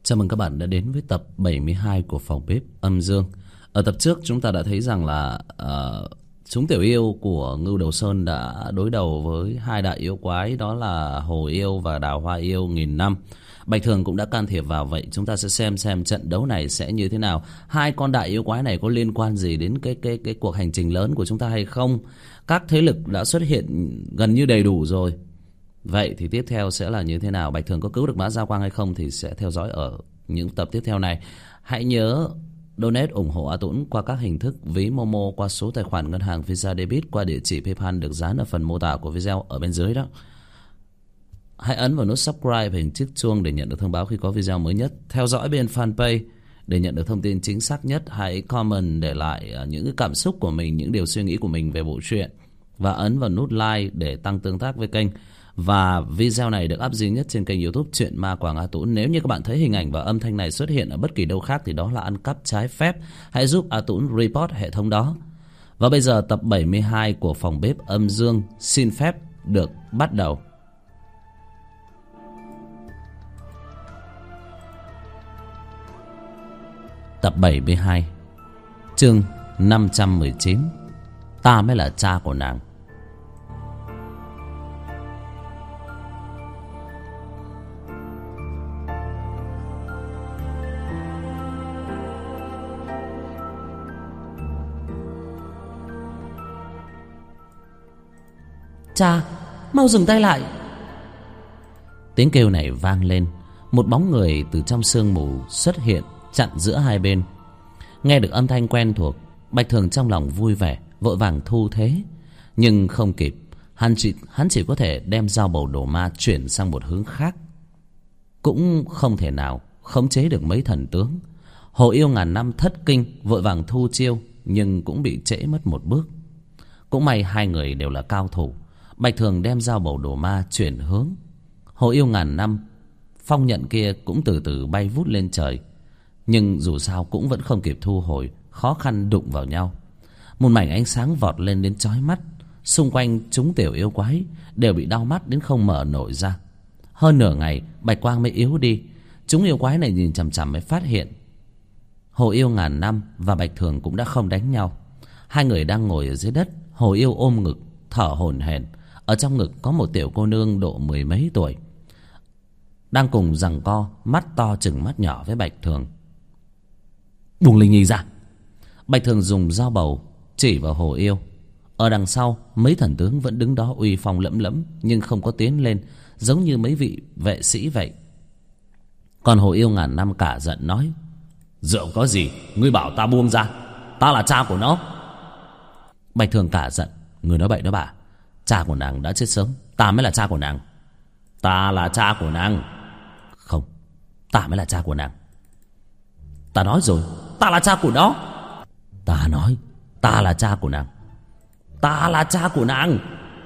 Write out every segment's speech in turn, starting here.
Chào mừng các bạn đã đến với tập 72 của phòng bếp âm dương. Ở tập trước chúng ta đã thấy rằng là chúng tiểu yêu của Ngưu Đầu Sơn đã đối đầu với hai đại yêu quái, đó là Hồ Yêu và Đào Hoa Yêu nghìn năm. Bạch Thường cũng đã can thiệp vào. Vậy chúng ta sẽ xem trận đấu này sẽ như thế nào. Hai con đại yêu quái này có liên quan gì đến cái cuộc hành trình lớn của chúng ta hay không? Các thế lực đã xuất hiện gần như đầy đủ rồi. Vậy thì tiếp theo sẽ là như thế nào? Bạch Thường có cứu được Mã Gia Quang hay không thì sẽ theo dõi ở những tập tiếp theo này. Hãy nhớ donate ủng hộ A Tuấn qua các hình thức: ví Momo qua số tài khoản ngân hàng Visa Debit, qua địa chỉ PayPal được dán ở phần mô tả của video ở bên dưới đó. Hãy ấn vào nút subscribe và hình chiếc chuông để nhận được thông báo khi có video mới nhất. Theo dõi bên fanpage để nhận được thông tin chính xác nhất. Hãy comment để lại những cái cảm xúc của mình, những điều suy nghĩ của mình về bộ truyện, và ấn vào nút like để tăng tương tác với kênh. Và video này được up duy nhất trên kênh YouTube Truyện Ma Quảng A Tuấn. Nếu như các bạn thấy hình ảnh và âm thanh này xuất hiện ở bất kỳ đâu khác thì đó là ăn cắp trái phép. Hãy giúp A Tuấn report hệ thống đó. Và bây giờ tập 72 của phòng bếp âm dương xin phép được bắt đầu. Tập 72, chương 519. Ta mới là cha của nàng. Cha, mau dừng tay lại. Tiếng kêu này vang lên. Một bóng người từ trong sương mù xuất hiện chặn giữa hai bên. Nghe được âm thanh quen thuộc, Bạch Thường trong lòng vui vẻ, vội vàng thu thế. Nhưng không kịp. Hắn chỉ có thể đem dao bầu đổ ma chuyển sang một hướng khác. Cũng không thể nào khống chế được mấy thần tướng. Hồ Yêu ngàn năm thất kinh, vội vàng thu chiêu, nhưng cũng bị trễ mất một bước. Cũng may hai người đều là cao thủ. Bạch Thường đem dao bầu đổ ma chuyển hướng. Hồ Yêu ngàn năm phong nhận kia cũng từ từ bay vút lên trời, nhưng dù sao cũng vẫn không kịp thu hồi, khó khăn đụng vào nhau. Một mảnh ánh sáng vọt lên đến chói mắt. Xung quanh chúng tiểu yêu quái đều bị đau mắt đến không mở nổi ra. Hơn nửa ngày bạch quang mới yếu đi. Chúng yêu quái này nhìn chằm chằm mới phát hiện Hồ Yêu ngàn năm và Bạch Thường cũng đã không đánh nhau. Hai người đang ngồi ở dưới đất. Hồ Yêu ôm ngực thở hổn hển. Ở trong ngực có một tiểu cô nương độ mười mấy tuổi, đang cùng giằng co, mắt to chừng mắt nhỏ với Bạch Thường. Buông Linh Nhi ra. Bạch Thường dùng dao bầu chỉ vào Hồ Yêu. Ở đằng sau mấy thần tướng vẫn đứng đó uy phong lẫm lẫm, nhưng không có tiến lên, giống như mấy vị vệ sĩ vậy. Còn Hồ Yêu ngàn năm cả giận nói: Rượu có gì, ngươi bảo ta buông ra? Ta là cha của nó. Bạch Thường cả giận: Ngươi nói bậy đó bà. Cha của nàng đã chết sớm, ta mới là cha của nàng. Ta là cha của nàng. Không, ta mới là cha của nàng. Ta nói rồi, ta là cha của nó. Ta nói, ta là cha của nàng. Ta là cha của nàng.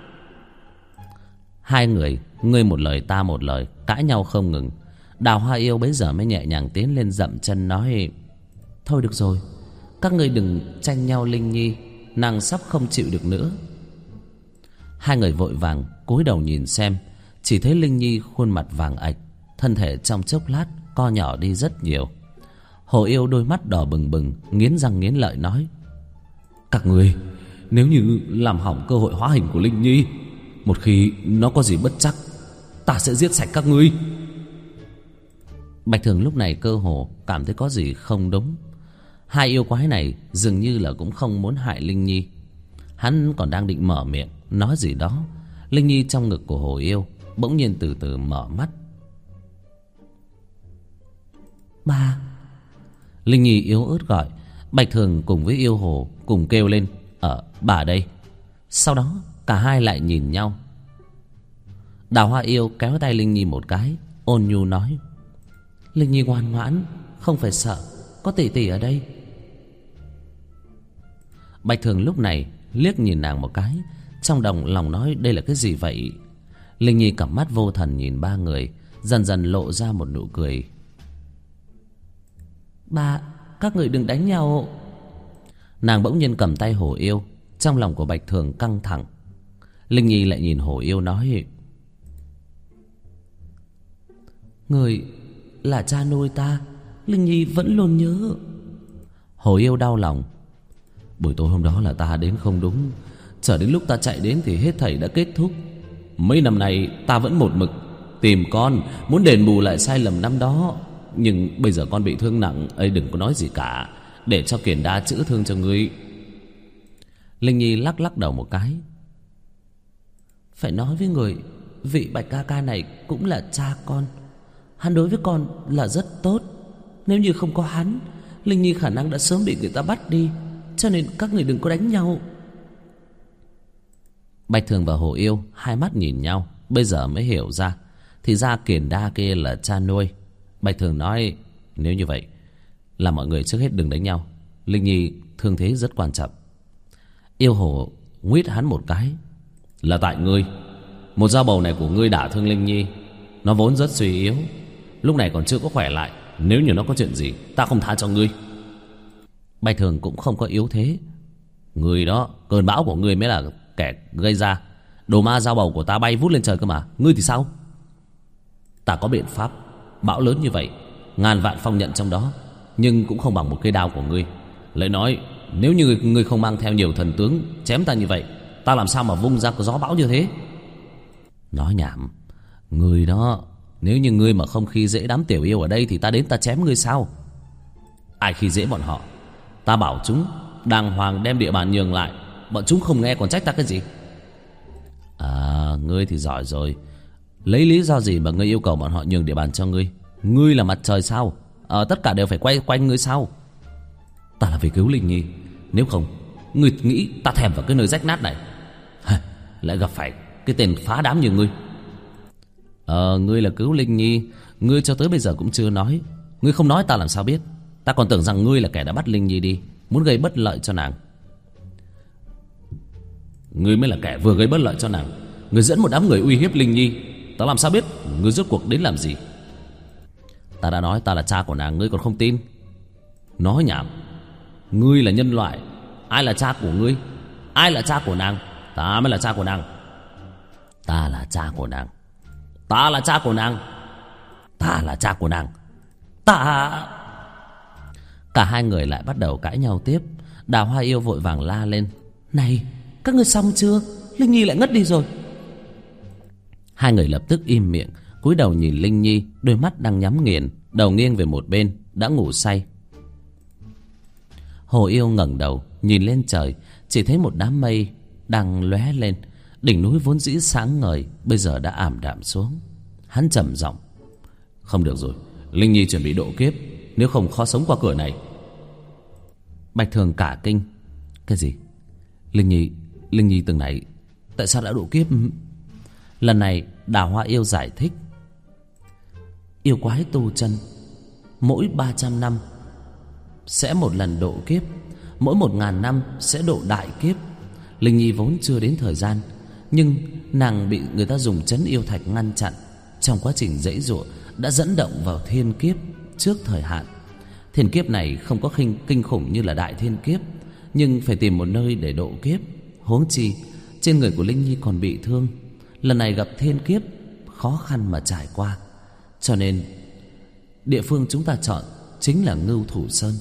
Hai người ngươi một lời ta một lời, cãi nhau không ngừng. Đào Hoa Yêu bấy giờ mới nhẹ nhàng tiến lên dậm chân nói: Thôi được rồi, các ngươi đừng tranh nhau Linh Nhi, nàng sắp không chịu được nữa. Hai người vội vàng cúi đầu nhìn xem. Chỉ thấy Linh Nhi khuôn mặt vàng ạch, thân thể trong chốc lát co nhỏ đi rất nhiều. Hồ Yêu đôi mắt đỏ bừng bừng, nghiến răng nghiến lợi nói: Các người nếu như làm hỏng cơ hội hóa hình của Linh Nhi, một khi nó có gì bất chắc, ta sẽ giết sạch các ngươi. Bạch Thường lúc này cơ hồ cảm thấy có gì không đúng. Hai yêu quái này dường như là cũng không muốn hại Linh Nhi. Hắn còn đang định mở miệng nói gì đó, Linh Nhi trong ngực của Hồ Yêu bỗng nhiên từ từ mở mắt. Ba. Linh Nhi yếu ớt gọi. Bạch Thường cùng với yêu hồ cùng kêu lên: Bà đây. Sau đó cả hai lại nhìn nhau. Đào Hoa Yêu kéo tay Linh Nhi một cái, ôn nhu nói: Linh Nhi ngoan ngoãn, không phải sợ, có tỷ tỷ ở đây. Bạch Thường lúc này liếc nhìn nàng một cái, trong lòng nói đây là cái gì vậy. Linh Nhi cặp mắt vô thần nhìn ba người, dần dần lộ ra một nụ cười. Ba, các người đừng đánh nhau. Nàng bỗng nhiên cầm tay Hồ Yêu. Trong lòng của Bạch Thường căng thẳng. Linh Nhi lại nhìn Hồ Yêu nói: là cha nuôi ta, Linh Nhi vẫn luôn nhớ. Hồ Yêu đau lòng. Buổi tối hôm đó là ta đến không đúng. Chờ đến lúc ta chạy đến thì hết thảy đã kết thúc. Mấy năm nay ta vẫn một mực tìm con, muốn đền bù lại sai lầm năm đó. Nhưng bây giờ con bị thương nặng ấy, đừng có nói gì cả, để cho Kiền Đa chữa thương cho ngươi. Linh Nhi lắc lắc đầu một cái. Phải nói với người, vị Bạch ca ca này cũng là cha con. Hắn đối với con là rất tốt. Nếu như không có hắn, Linh Nhi khả năng đã sớm bị người ta bắt đi. Cho nên các người đừng có đánh nhau. Bạch Thường và Hồ Yêu hai mắt nhìn nhau, bây giờ mới hiểu ra. Thì ra Kiền Đa kia là cha nuôi. Bạch Thường nói, nếu như vậy là mọi người trước hết đừng đánh nhau. Linh Nhi thương thế rất quan trọng. Yêu Hồ nguyết hắn một cái. Là tại ngươi. Một dao bầu này của ngươi đả thương Linh Nhi. Nó vốn rất suy yếu, lúc này còn chưa có khỏe lại. Nếu như nó có chuyện gì, ta không tha cho ngươi. Bạch Thường cũng không có yếu thế. Ngươi đó, cơn bão của ngươi mới là kẻ gây ra. Đồ ma dao bầu của ta bay vút lên trời cơ mà. Ngươi thì sao? Ta có biện pháp. Bão lớn như vậy, ngàn vạn phong nhận trong đó, nhưng cũng không bằng một cây đao của ngươi. Lại nói, nếu như ngươi không mang theo nhiều thần tướng chém ta như vậy, ta làm sao mà vung ra gió bão như thế? Nói nhảm. Ngươi đó, nếu như ngươi mà không khi dễ đám tiểu yêu ở đây thì ta đến ta chém ngươi sao? Ai khi dễ bọn họ? Ta bảo chúng đàng hoàng đem địa bàn nhường lại, bọn chúng không nghe còn trách ta cái gì? À, ngươi thì giỏi rồi. Lấy lý do gì mà ngươi yêu cầu bọn họ nhường địa bàn cho ngươi? Ngươi là mặt trời sao? Tất cả đều phải quay quanh ngươi sao? Ta là vì cứu Linh Nhi. Nếu không, ngươi nghĩ ta thèm vào cái nơi rách nát này? Lại gặp phải cái tên phá đám như ngươi. Ngươi là cứu Linh Nhi, ngươi cho tới bây giờ cũng chưa nói. Ngươi không nói ta làm sao biết? Ta còn tưởng rằng ngươi là kẻ đã bắt Linh Nhi đi, muốn gây bất lợi cho nàng. Ngươi mới là kẻ vừa gây bất lợi cho nàng. Ngươi dẫn một đám người uy hiếp Linh Nhi. Ta làm sao biết ngươi rốt cuộc đến làm gì? Ta đã nói ta là cha của nàng, ngươi còn không tin? Nói nhảm. Ngươi là nhân loại, ai là cha của ngươi? Ai là cha của nàng? Ta mới là cha của nàng. Ta là cha của nàng. Ta là cha của nàng. Ta là cha của nàng. Ta... Cả hai người lại bắt đầu cãi nhau tiếp. Đào Hoa Yêu vội vàng la lên. Này, các ngươi xong chưa? Linh Nhi lại ngất đi rồi. Hai người lập tức im miệng, cúi đầu nhìn Linh Nhi, đôi mắt đang nhắm nghiền, đầu nghiêng về một bên, đã ngủ say. Hồ Yêu ngẩng đầu nhìn lên trời, chỉ thấy một đám mây đang lóe lên. Đỉnh núi vốn dĩ sáng ngời bây giờ đã ảm đạm xuống. Hắn trầm giọng. Không được rồi, Linh Nhi chuẩn bị độ kiếp, nếu không khó sống qua cửa này. Bạch Thường cả kinh. Cái gì? Linh Nhi từng này tại sao đã độ kiếp? Lần này Đào Hoa Yêu giải thích. Yêu quái tu chân, mỗi 300 năm sẽ một lần độ kiếp, mỗi 1000 năm sẽ độ đại kiếp. Linh Nhi vốn chưa đến thời gian, nhưng nàng bị người ta dùng trấn yêu thạch ngăn chặn. Trong quá trình giãy giụa đã dẫn động vào thiên kiếp trước thời hạn. Thiên kiếp này không có kinh khủng như là đại thiên kiếp, nhưng phải tìm một nơi để độ kiếp. Huống chi trên người của Linh Nhi còn bị thương, lần này gặp thiên kiếp khó khăn mà trải qua. Cho nên địa phương chúng ta chọn chính là Ngưu Thủ Sơn.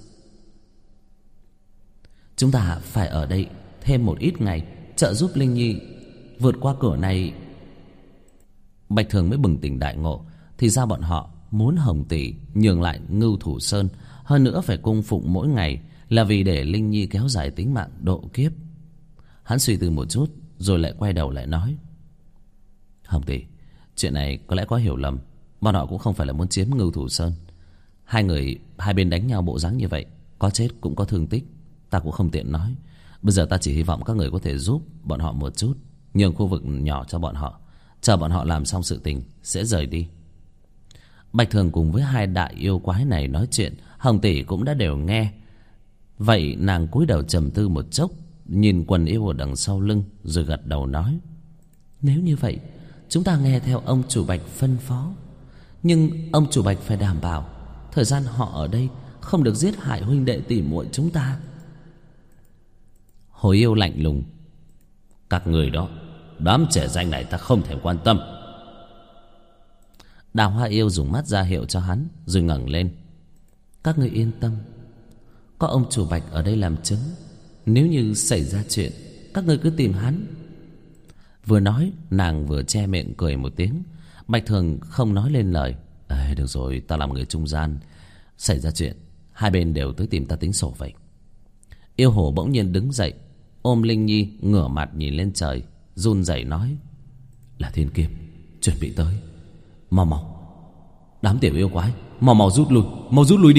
Chúng ta phải ở đây thêm một ít ngày, trợ giúp Linh Nhi vượt qua cửa này. Bạch Thường mới bừng tỉnh đại ngộ. Thì ra bọn họ muốn Hồng tỷ nhường lại Ngưu Thủ Sơn, hơn nữa phải cung phụng mỗi ngày, là vì để Linh Nhi kéo dài tính mạng độ kiếp. Hắn suy tư một chút rồi lại quay đầu lại nói. Hồng tỷ, chuyện này có lẽ có hiểu lầm. Bọn họ cũng không phải là muốn chiếm Ngưu Thủ Sơn. Hai bên đánh nhau bộ dáng như vậy, có chết cũng có thương tích, ta cũng không tiện nói. Bây giờ ta chỉ hy vọng các người có thể giúp bọn họ một chút, nhường khu vực nhỏ cho bọn họ, chờ bọn họ làm xong sự tình sẽ rời đi. Bạch Thường cùng với hai đại yêu quái này nói chuyện, Hồng tỷ cũng đã đều nghe. Vậy nàng cúi đầu trầm tư một chốc, nhìn quần yêu ở đằng sau lưng, rồi gật đầu nói. Nếu như vậy, chúng ta nghe theo ông chủ Bạch phân phó. Nhưng ông chủ Bạch phải đảm bảo thời gian họ ở đây không được giết hại huynh đệ tỉ muội chúng ta. Hồ Yêu lạnh lùng. Các người đó, đám trẻ danh này ta không thèm quan tâm. Đào Hoa Yêu dùng mắt ra hiệu cho hắn, rồi ngẩng lên. Các ngươi yên tâm, có ông chủ Bạch ở đây làm chứng. Nếu như xảy ra chuyện, các ngươi cứ tìm hắn. Vừa nói, nàng vừa che miệng cười một tiếng. Bạch Thường không nói lên lời. Được rồi, ta làm người trung gian. Xảy ra chuyện, hai bên đều tới tìm ta tính sổ vậy. Yêu hồ bỗng nhiên đứng dậy, ôm Linh Nhi, ngửa mặt nhìn lên trời, run rẩy nói: Là thiên kiếp, chuẩn bị tới. Mau mau, đám tiểu yêu quái, mau rút lui đi.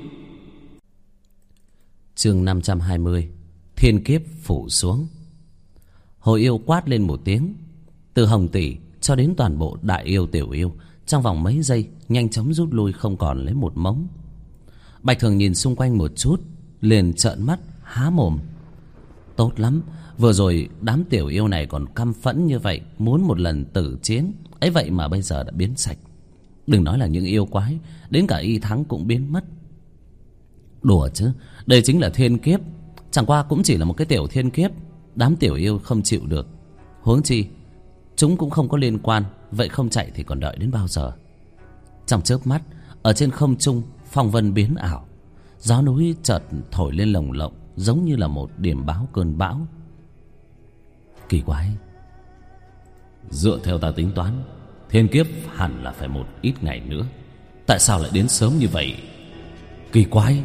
Chương 520. Thiên kiếp phủ xuống. Hồ yêu quát lên một tiếng. Từ Hồng Tỷ cho đến toàn bộ đại yêu tiểu yêu trong vòng mấy giây nhanh chóng rút lui, không còn lấy một mống. Bạch Thường nhìn xung quanh một chút, liền trợn mắt há mồm. Tốt lắm, vừa rồi đám tiểu yêu này còn căm phẫn như vậy, muốn một lần tử chiến, ấy vậy mà bây giờ đã biến sạch. Đừng nói là những yêu quái, đến cả y thắng cũng biến mất. Đùa chứ, đây chính là thiên kiếp, chẳng qua cũng chỉ là một cái tiểu thiên kiếp, đám tiểu yêu không chịu được. Huống chi chúng cũng không có liên quan, vậy không chạy thì còn đợi đến bao giờ. Trong chớp mắt, ở trên không trung phong vân biến ảo, gió núi chợt thổi lên lồng lộng, giống như là một điểm báo cơn bão. Kỳ quái, dựa theo ta tính toán, thiên kiếp hẳn là phải một ít ngày nữa, tại sao lại đến sớm như vậy? Kỳ quái.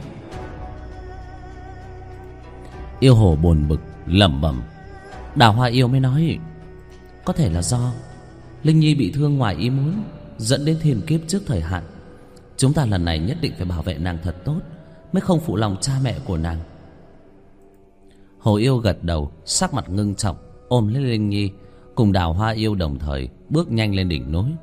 Yêu hồ buồn bực lẩm bẩm. Đào Hoa Yêu mới nói: Có thể là do Linh Nhi bị thương ngoài ý muốn, dẫn đến thiên kiếp trước thời hạn. Chúng ta lần này nhất định phải bảo vệ nàng thật tốt, mới không phụ lòng cha mẹ của nàng. Hồ Yêu gật đầu, sắc mặt ngưng trọng, ôm lấy Linh Nhi, cùng Đào Hoa Yêu đồng thời bước nhanh lên đỉnh núi.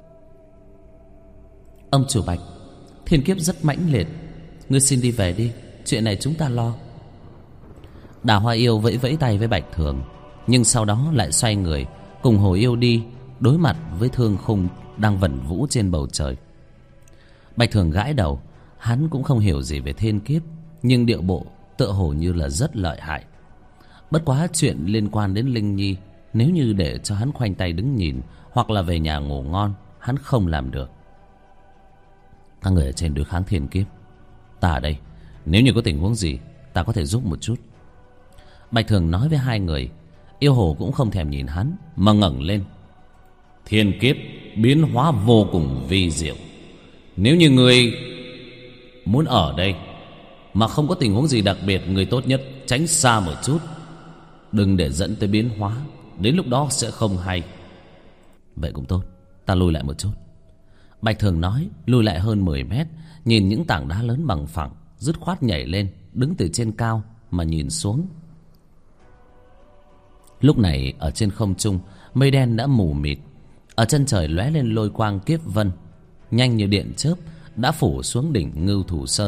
Ông chủ Bạch, thiên kiếp rất mãnh liệt, ngươi xin đi về đi, chuyện này chúng ta lo. Đào Hoa Yêu vẫy vẫy tay với Bạch Thường, nhưng sau đó lại xoay người cùng Hồ Yêu đi đối mặt với thương khung đang vẩn vũ trên bầu trời. Bạch Thường gãi đầu, hắn cũng không hiểu gì về thiên kiếp, nhưng điệu bộ tựa hồ như là rất lợi hại. Bất quá chuyện liên quan đến Linh Nhi, nếu như để cho hắn khoanh tay đứng nhìn hoặc là về nhà ngủ ngon, hắn không làm được. Các người ở trên đối kháng thiên kiếp, ta ở đây, nếu như có tình huống gì ta có thể giúp một chút. Bạch Thường nói với hai người. Yêu hồ cũng không thèm nhìn hắn mà ngẩng lên. Thiên kiếp biến hóa vô cùng vi diệu, nếu như người muốn ở đây mà không có tình huống gì đặc biệt, người tốt nhất tránh xa một chút, đừng để dẫn tới biến hóa, đến lúc đó sẽ không hay. Vậy cũng tốt, ta lùi lại một chút. Bạch Thường nói, lùi lại hơn 10 mét, nhìn những tảng đá lớn bằng phẳng, dứt khoát nhảy lên, đứng từ trên cao mà nhìn xuống. Lúc này ở trên không trung, mây đen đã mù mịt, ở chân trời lóe lên lôi quang kiếp vân, nhanh như điện chớp đã phủ xuống đỉnh Ngưu Thủ Sơn.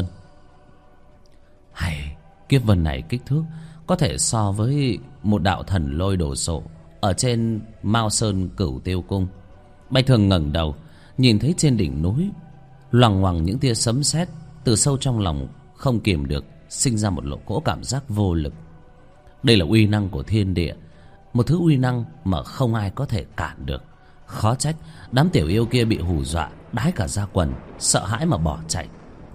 Hay, kiếp vân này kích thước có thể so với một đạo thần lôi đồ sộ ở trên Mao Sơn Cửu Tiêu Cung. Bạch Thường ngẩng đầu, nhìn thấy trên đỉnh núi loằng ngoằng những tia sấm sét, từ sâu trong lòng không kìm được sinh ra một cỗ cảm giác vô lực. Đây là uy năng của thiên địa, một thứ uy năng mà không ai có thể cản được. Khó trách đám tiểu yêu kia bị hù dọa đái cả da quần, sợ hãi mà bỏ chạy.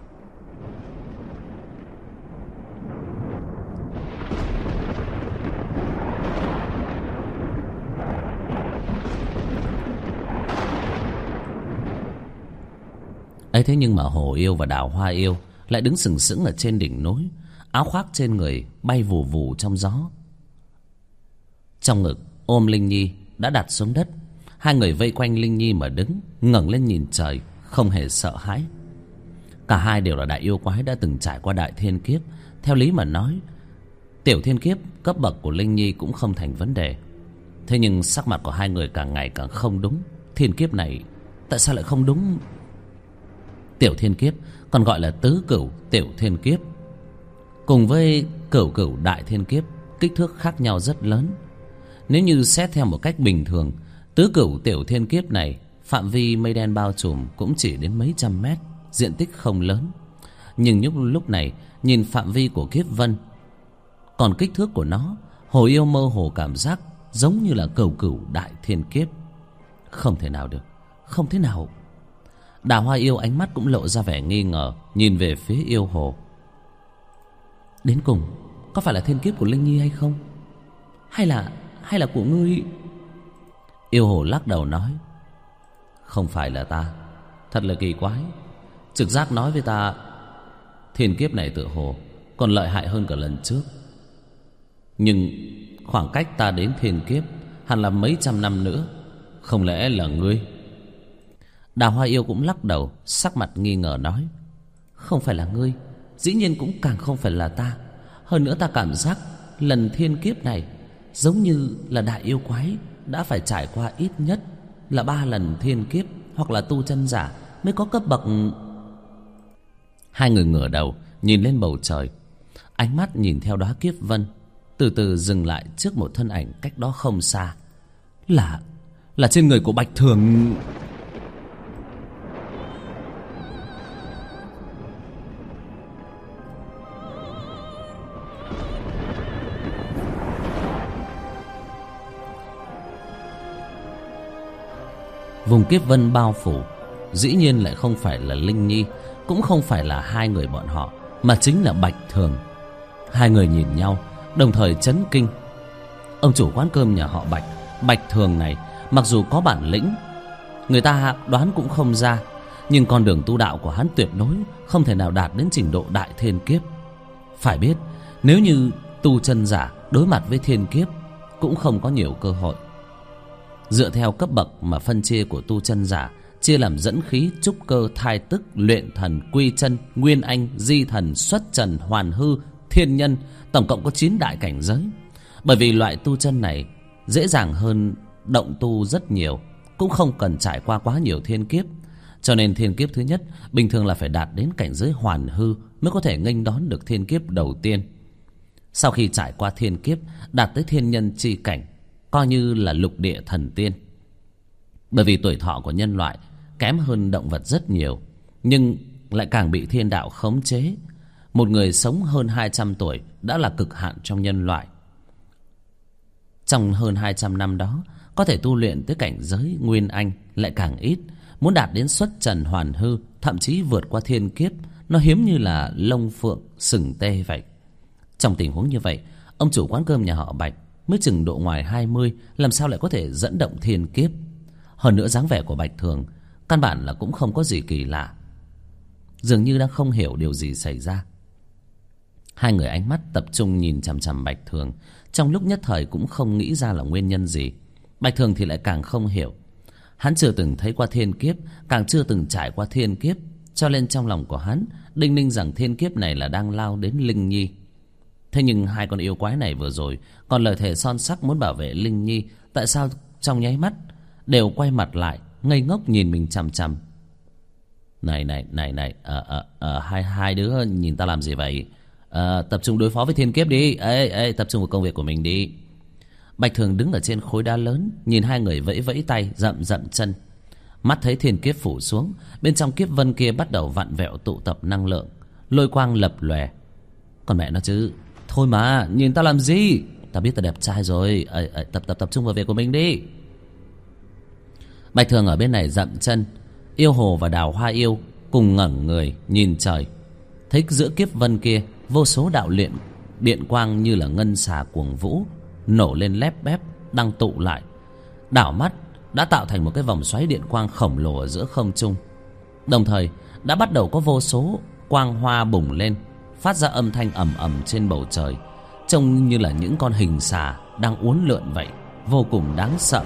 Ấy thế nhưng mà Hồ Yêu và Đào Hoa Yêu lại đứng sừng sững ở trên đỉnh núi, áo khoác trên người bay vù vù trong gió. Trong ngực ôm Linh Nhi đã đặt xuống đất, hai người vây quanh Linh Nhi mà đứng, ngẩng lên nhìn trời, không hề sợ hãi. Cả hai đều là đại yêu quái đã từng trải qua đại thiên kiếp. Theo lý mà nói, tiểu thiên kiếp cấp bậc của Linh Nhi cũng không thành vấn đề. Thế nhưng sắc mặt của hai người càng ngày càng không đúng. Thiên kiếp này tại sao lại không đúng? Tiểu thiên kiếp còn gọi là tứ cửu tiểu thiên kiếp, cùng với cửu cửu đại thiên kiếp, kích thước khác nhau rất lớn. Nếu như xét theo một cách bình thường, tứ cửu tiểu thiên kiếp này phạm vi mây đen bao trùm cũng chỉ đến mấy trăm mét, diện tích không lớn. Nhưng lúc này nhìn phạm vi của kiếp vân, còn kích thước của nó, Hồ Yêu mơ hồ cảm giác giống như là cửu cửu đại thiên kiếp. Không thể nào được, không thể nào. Đào Hoa Yêu ánh mắt cũng lộ ra vẻ nghi ngờ, nhìn về phía Yêu Hồ. Đến cùng có phải là thiên kiếp của Linh Nhi hay không? Hay là của ngươi? Yêu Hồ lắc đầu nói, không phải là ta. Thật là kỳ quái. Trực giác nói với ta thiên kiếp này tựa hồ còn lợi hại hơn cả lần trước. Nhưng khoảng cách ta đến thiên kiếp hẳn là mấy trăm năm nữa. Không lẽ là ngươi? Đào Hoa Yêu cũng lắc đầu, sắc mặt nghi ngờ nói, không phải là ngươi, dĩ nhiên cũng càng không phải là ta. Hơn nữa ta cảm giác lần thiên kiếp này giống như là đại yêu quái đã phải trải qua ít nhất là 3 lần thiên kiếp, hoặc là tu chân giả mới có cấp bậc. Hai người ngửa đầu nhìn lên bầu trời, ánh mắt nhìn theo đóa kiếp vân, từ từ dừng lại trước một thân ảnh cách đó không xa. Là trên người của Bạch Thường. Vùng kiếp vân bao phủ dĩ nhiên lại không phải là Linh Nhi, cũng không phải là hai người bọn họ, mà chính là Bạch Thường. Hai người nhìn nhau đồng thời chấn kinh. Ông chủ quán cơm nhà họ Bạch, Bạch Thường này, mặc dù có bản lĩnh, người ta đoán cũng không ra, nhưng con đường tu đạo của hắn tuyệt đối không thể nào đạt đến trình độ đại thiên kiếp. Phải biết, nếu như tu chân giả đối mặt với thiên kiếp cũng không có nhiều cơ hội. Dựa theo cấp bậc mà phân chia của tu chân giả, chia làm dẫn khí, trúc cơ, thai tức, luyện thần, quy chân, nguyên anh, di thần, xuất trần, hoàn hư, thiên nhân, tổng cộng có 9 đại cảnh giới. Bởi vì loại tu chân này dễ dàng hơn động tu rất nhiều, cũng không cần trải qua quá nhiều thiên kiếp. Cho nên thiên kiếp thứ nhất bình thường là phải đạt đến cảnh giới hoàn hư mới có thể nghênh đón được thiên kiếp đầu tiên. Sau khi trải qua thiên kiếp, đạt tới thiên nhân chi cảnh, coi như là lục địa thần tiên. Bởi vì tuổi thọ của nhân loại kém hơn động vật rất nhiều, nhưng lại càng bị thiên đạo khống chế. Một người sống hơn 200 tuổi đã là cực hạn trong nhân loại. Trong hơn 200 năm đó, có thể tu luyện tới cảnh giới nguyên anh lại càng ít. Muốn đạt đến xuất trần hoàn hư, thậm chí vượt qua thiên kiếp, nó hiếm như là lông phượng sừng tê vậy. Trong tình huống như vậy, ông chủ quán cơm nhà họ Bạch mới chừng độ ngoài 20, làm sao lại có thể dẫn động thiên kiếp. Hơn nữa dáng vẻ của Bạch Thường căn bản là cũng không có gì kỳ lạ, dường như đang không hiểu điều gì xảy ra. Hai người ánh mắt tập trung nhìn chằm chằm Bạch Thường, trong lúc nhất thời cũng không nghĩ ra là nguyên nhân gì. Bạch Thường thì lại càng không hiểu. Hắn chưa từng thấy qua thiên kiếp, càng chưa từng trải qua thiên kiếp, cho nên trong lòng của hắn đinh ninh rằng thiên kiếp này là đang lao đến Linh Nhi. Thế nhưng hai con yêu quái này vừa rồi còn lời thề son sắt muốn bảo vệ Linh Nhi, tại sao trong nháy mắt đều quay mặt lại ngây ngốc nhìn mình chằm chằm? Này, hai đứa nhìn ta làm gì vậy? Tập trung đối phó với thiên kiếp đi. Ê, tập trung vào công việc của mình đi. Bạch Thường đứng ở trên khối đá lớn, nhìn hai người vẫy vẫy tay, dậm dậm chân. Mắt thấy thiên kiếp phủ xuống, bên trong kiếp vân kia bắt đầu vặn vẹo tụ tập năng lượng, lôi quang lập lòe. Còn mẹ nó chứ, thôi mà, nhìn ta làm gì? Ta biết ta đẹp trai rồi. Tập trung vào việc của mình đi. Bạch Thường ở bên này dậm chân. Yêu Hồ và Đào Hoa Yêu cùng ngẩng người nhìn trời, thấy giữa kiếp vân kia vô số đạo điện quang như là ngân xà cuồng vũ nổ lên lép bép, đang tụ lại, đảo mắt đã tạo thành một cái vòng xoáy điện quang khổng lồ ở giữa không trung. Đồng thời đã bắt đầu có vô số quang hoa bùng lên, phát ra âm thanh ầm ầm trên bầu trời, trông như là những con hình xà đang uốn lượn vậy, vô cùng đáng sợ.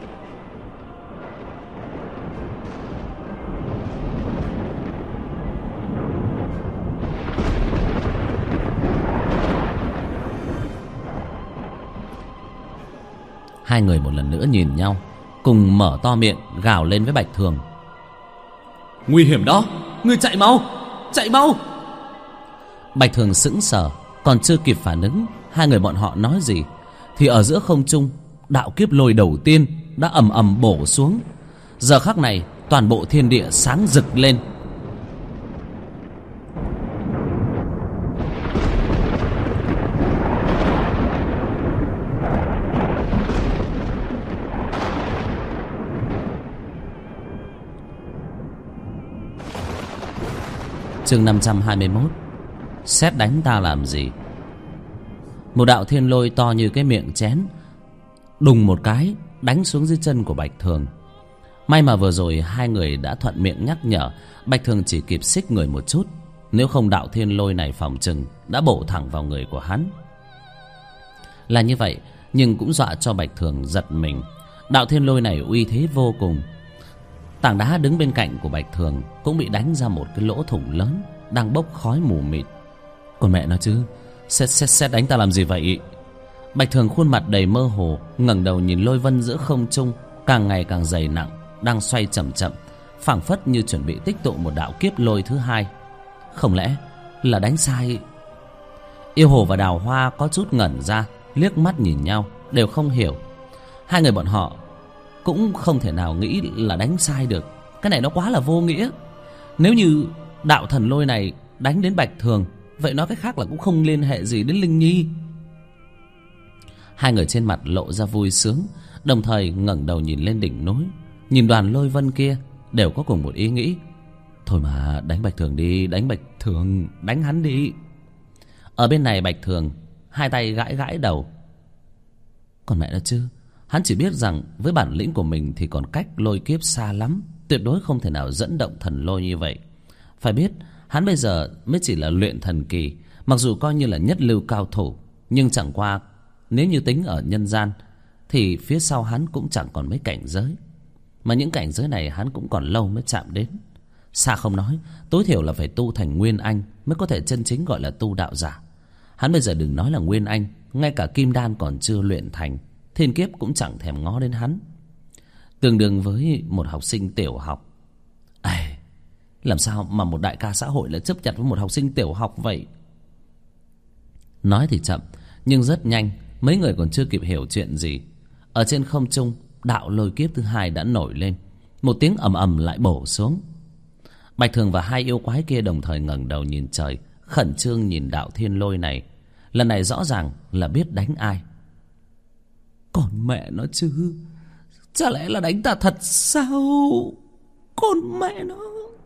Hai người một lần nữa nhìn nhau, cùng mở to miệng gào lên với Bạch Thường. Nguy hiểm đó, ngươi chạy mau, chạy mau. Bạch Thường sững sờ, còn chưa kịp phản ứng hai người bọn họ nói gì, thì ở giữa không trung, đạo kiếp lôi đầu tiên đã ầm ầm bổ xuống. Giờ khắc này toàn bộ thiên địa sáng rực lên. Chương 521. Sét đánh ta làm gì? Một đạo thiên lôi to như cái miệng chén đùng một cái đánh xuống dưới chân của Bạch Thường. May mà vừa rồi hai người đã thuận miệng nhắc nhở, Bạch Thường chỉ kịp xích người một chút, nếu không đạo thiên lôi này phỏng chừng đã bổ thẳng vào người của hắn. Là như vậy, nhưng cũng dọa cho Bạch Thường giật mình. Đạo thiên lôi này uy thế vô cùng. Tảng đá đứng bên cạnh của Bạch Thường cũng bị đánh ra một cái lỗ thủng lớn, đang bốc khói mù mịt. Còn mẹ nó chứ, xét đánh ta làm gì vậy? Bạch Thường khuôn mặt đầy mơ hồ, ngẩng đầu nhìn lôi vân giữa không trung càng ngày càng dày nặng, đang xoay chậm chậm, phảng phất như chuẩn bị tích tụ một đạo kiếp lôi thứ hai. Không lẽ là đánh sai? Yêu Hồ và Đào Hoa có chút ngẩn ra, liếc mắt nhìn nhau, đều không hiểu. Hai người bọn họ cũng không thể nào nghĩ là đánh sai được. Cái này nó quá là vô nghĩa. Nếu như đạo thần lôi này đánh đến Bạch Thường, vậy nói cách khác là cũng không liên hệ gì đến Linh Nhi. Hai người trên mặt lộ ra vui sướng, đồng thời ngẩng đầu nhìn lên đỉnh núi, nhìn đoàn lôi vân kia, đều có cùng một ý nghĩ. Thôi mà đánh Bạch Thường đi, đánh Bạch Thường, đánh hắn đi. Ở bên này Bạch Thường hai tay gãi gãi đầu. Còn mẹ nó chứ, hắn chỉ biết rằng với bản lĩnh của mình thì còn cách lôi kiếp xa lắm, tuyệt đối không thể nào dẫn động thần lôi như vậy. Phải biết hắn bây giờ mới chỉ là luyện thần kỳ, mặc dù coi như là nhất lưu cao thủ, nhưng chẳng qua nếu như tính ở nhân gian thì phía sau hắn cũng chẳng còn mấy cảnh giới, mà những cảnh giới này hắn cũng còn lâu mới chạm đến. Xa không nói, tối thiểu là phải tu thành Nguyên Anh mới có thể chân chính gọi là tu đạo giả. Hắn bây giờ đừng nói là Nguyên Anh, ngay cả Kim Đan còn chưa luyện thành, thiên kiếp cũng chẳng thèm ngó đến hắn, tương đương với một học sinh tiểu học. Làm sao mà một đại ca xã hội lại chấp nhận với một học sinh tiểu học vậy? Nói thì chậm, nhưng rất nhanh, mấy người còn chưa kịp hiểu chuyện gì, ở trên không trung đạo lôi kiếp thứ hai đã nổi lên, một tiếng ầm ầm lại bổ xuống. Bạch Thường và hai yêu quái kia đồng thời ngẩng đầu nhìn trời, khẩn trương nhìn đạo thiên lôi này. Lần này rõ ràng là biết đánh ai. Còn mẹ nó chứ, chả lẽ là đánh ta thật sao? Con mẹ nó.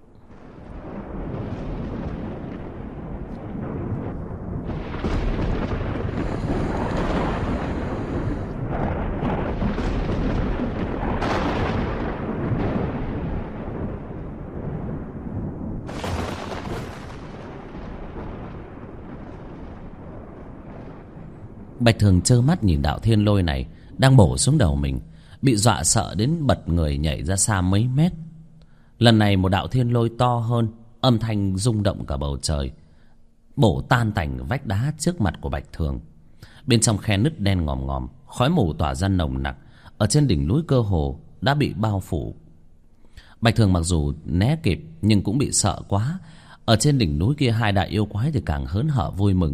Bạch Thường trơ mắt nhìn đạo thiên lôi này đang bổ xuống đầu mình, bị dọa sợ đến bật người nhảy ra xa mấy mét. Lần này một đạo thiên lôi to hơn, âm thanh rung động cả bầu trời, bổ tan tành vách đá trước mặt của Bạch Thường. Bên trong khe nứt đen ngòm ngòm, khói mù tỏa ra nồng nặc, ở trên đỉnh núi cơ hồ đã bị bao phủ. Bạch Thường mặc dù né kịp nhưng cũng bị sợ quá. Ở trên đỉnh núi kia hai đại yêu quái thì càng hớn hở vui mừng.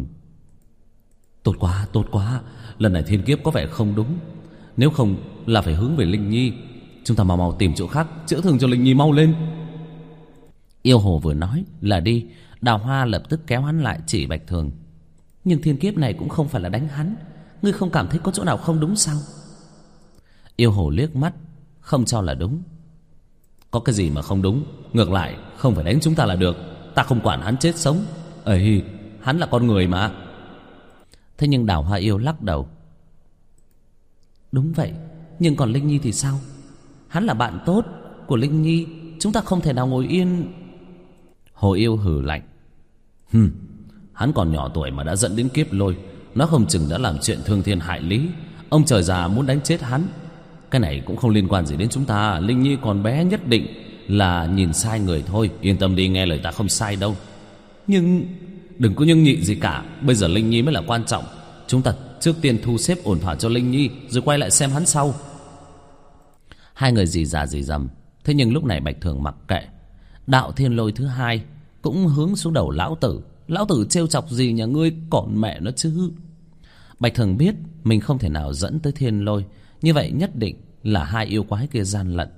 Tốt quá, lần này thiên kiếp có vẻ không đúng, nếu không là phải hướng về Linh Nhi. Chúng ta mau tìm chỗ khác chữa thương cho Linh Nhi mau lên. Yêu Hồ vừa nói là đi, Đào Hoa lập tức kéo hắn lại chỉ Bạch Thường. Nhưng thiên kiếp này cũng không phải là đánh hắn, ngươi không cảm thấy có chỗ nào không đúng sao? Yêu Hồ liếc mắt, không cho là đúng. Có cái gì mà không đúng, ngược lại không phải đánh chúng ta là được, ta không quản hắn chết sống. Ấy, hắn là con người mà. Thế nhưng Đào Hoa yêu lắc đầu. Đúng vậy, nhưng còn Linh Nhi thì sao? Hắn là bạn tốt của Linh Nhi, chúng ta không thể nào ngồi yên. Hồ Yêu hừ lạnh. Hắn còn nhỏ tuổi mà đã dẫn đến kiếp lôi, nó không chừng đã làm chuyện thương thiên hại lý. Ông trời già muốn đánh chết hắn, cái này cũng không liên quan gì đến chúng ta. Linh Nhi còn bé, nhất định là nhìn sai người thôi. Yên tâm đi, nghe lời ta không sai đâu. Nhưng đừng có nhưng nhị gì cả, bây giờ Linh Nhi mới là quan trọng. Chúng ta trước tiên thu xếp ổn thỏa cho Linh Nhi, rồi quay lại xem hắn sau. Hai người rì rà rì rầm. Thế nhưng lúc này Bạch Thường mặc kệ. Đạo thiên lôi thứ hai cũng hướng xuống đầu lão tử. Lão tử trêu chọc gì nhà ngươi, còn mẹ nó chứ. Bạch Thường biết mình không thể nào dẫn tới thiên lôi, như vậy nhất định là hai yêu quái kia gian lận.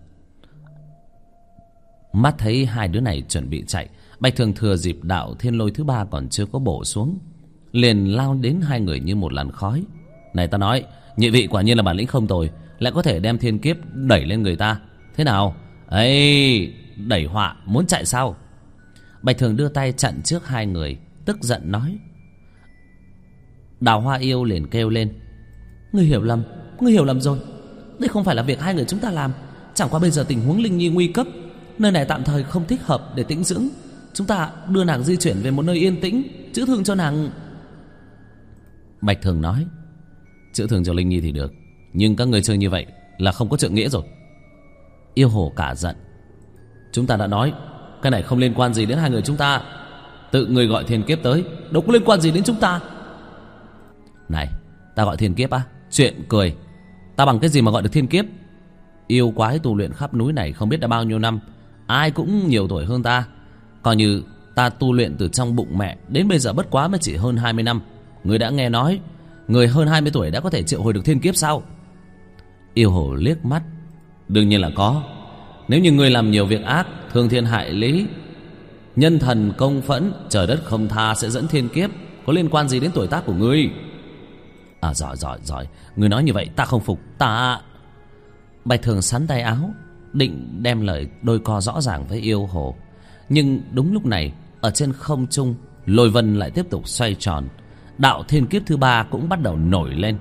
Mắt thấy hai đứa này chuẩn bị chạy, Bạch Thường thừa dịp đạo thiên lôi thứ ba còn chưa có bổ xuống, liền lao đến hai người như một làn khói. Này ta nói, nhị vị quả nhiên là bản lĩnh không tồi, lại có thể đem thiên kiếp đẩy lên người ta. Thế nào ấy, đẩy họa muốn chạy sao? Bạch Thường đưa tay chặn trước hai người, tức giận nói. Đào Hoa Yêu liền kêu lên. Ngươi hiểu lầm rồi. Đây không phải là việc hai người chúng ta làm. Chẳng qua bây giờ tình huống Linh Nhi nguy cấp, nơi này tạm thời không thích hợp để tĩnh dưỡng. Chúng ta đưa nàng di chuyển về một nơi yên tĩnh, chữa thương cho nàng. Bạch Thường nói. Chữa thương cho Linh Nhi thì được, nhưng các người chơi như vậy là không có trượng nghĩa rồi. Yêu Hồ cả giận. Chúng ta đã nói cái này không liên quan gì đến hai người chúng ta. Tự người gọi thiên kiếp tới, đâu có liên quan gì đến chúng ta. Này, ta gọi thiên kiếp á? Chuyện cười. Ta bằng cái gì mà gọi được thiên kiếp? Yêu quái tu luyện khắp núi này không biết đã bao nhiêu năm, ai cũng nhiều tuổi hơn ta. Coi như ta tu luyện từ trong bụng mẹ đến bây giờ bất quá mới chỉ hơn 20 năm. Người đã nghe nói người hơn 20 tuổi đã có thể triệu hồi được thiên kiếp sao? Yêu Hồ liếc mắt. Đương nhiên là có. Nếu như người làm nhiều việc ác, thương thiên hại lý, nhân thần công phẫn, trời đất không tha sẽ dẫn thiên kiếp, có liên quan gì đến tuổi tác của ngươi? À giỏi. Ngươi nói như vậy ta không phục. Ta... Bạch Thường sắn tay áo, định đem lời đôi co rõ ràng với Yêu Hồ. Nhưng đúng lúc này, ở trên không trung, lôi vân lại tiếp tục xoay tròn. Đạo thiên kiếp thứ ba cũng bắt đầu nổi lên.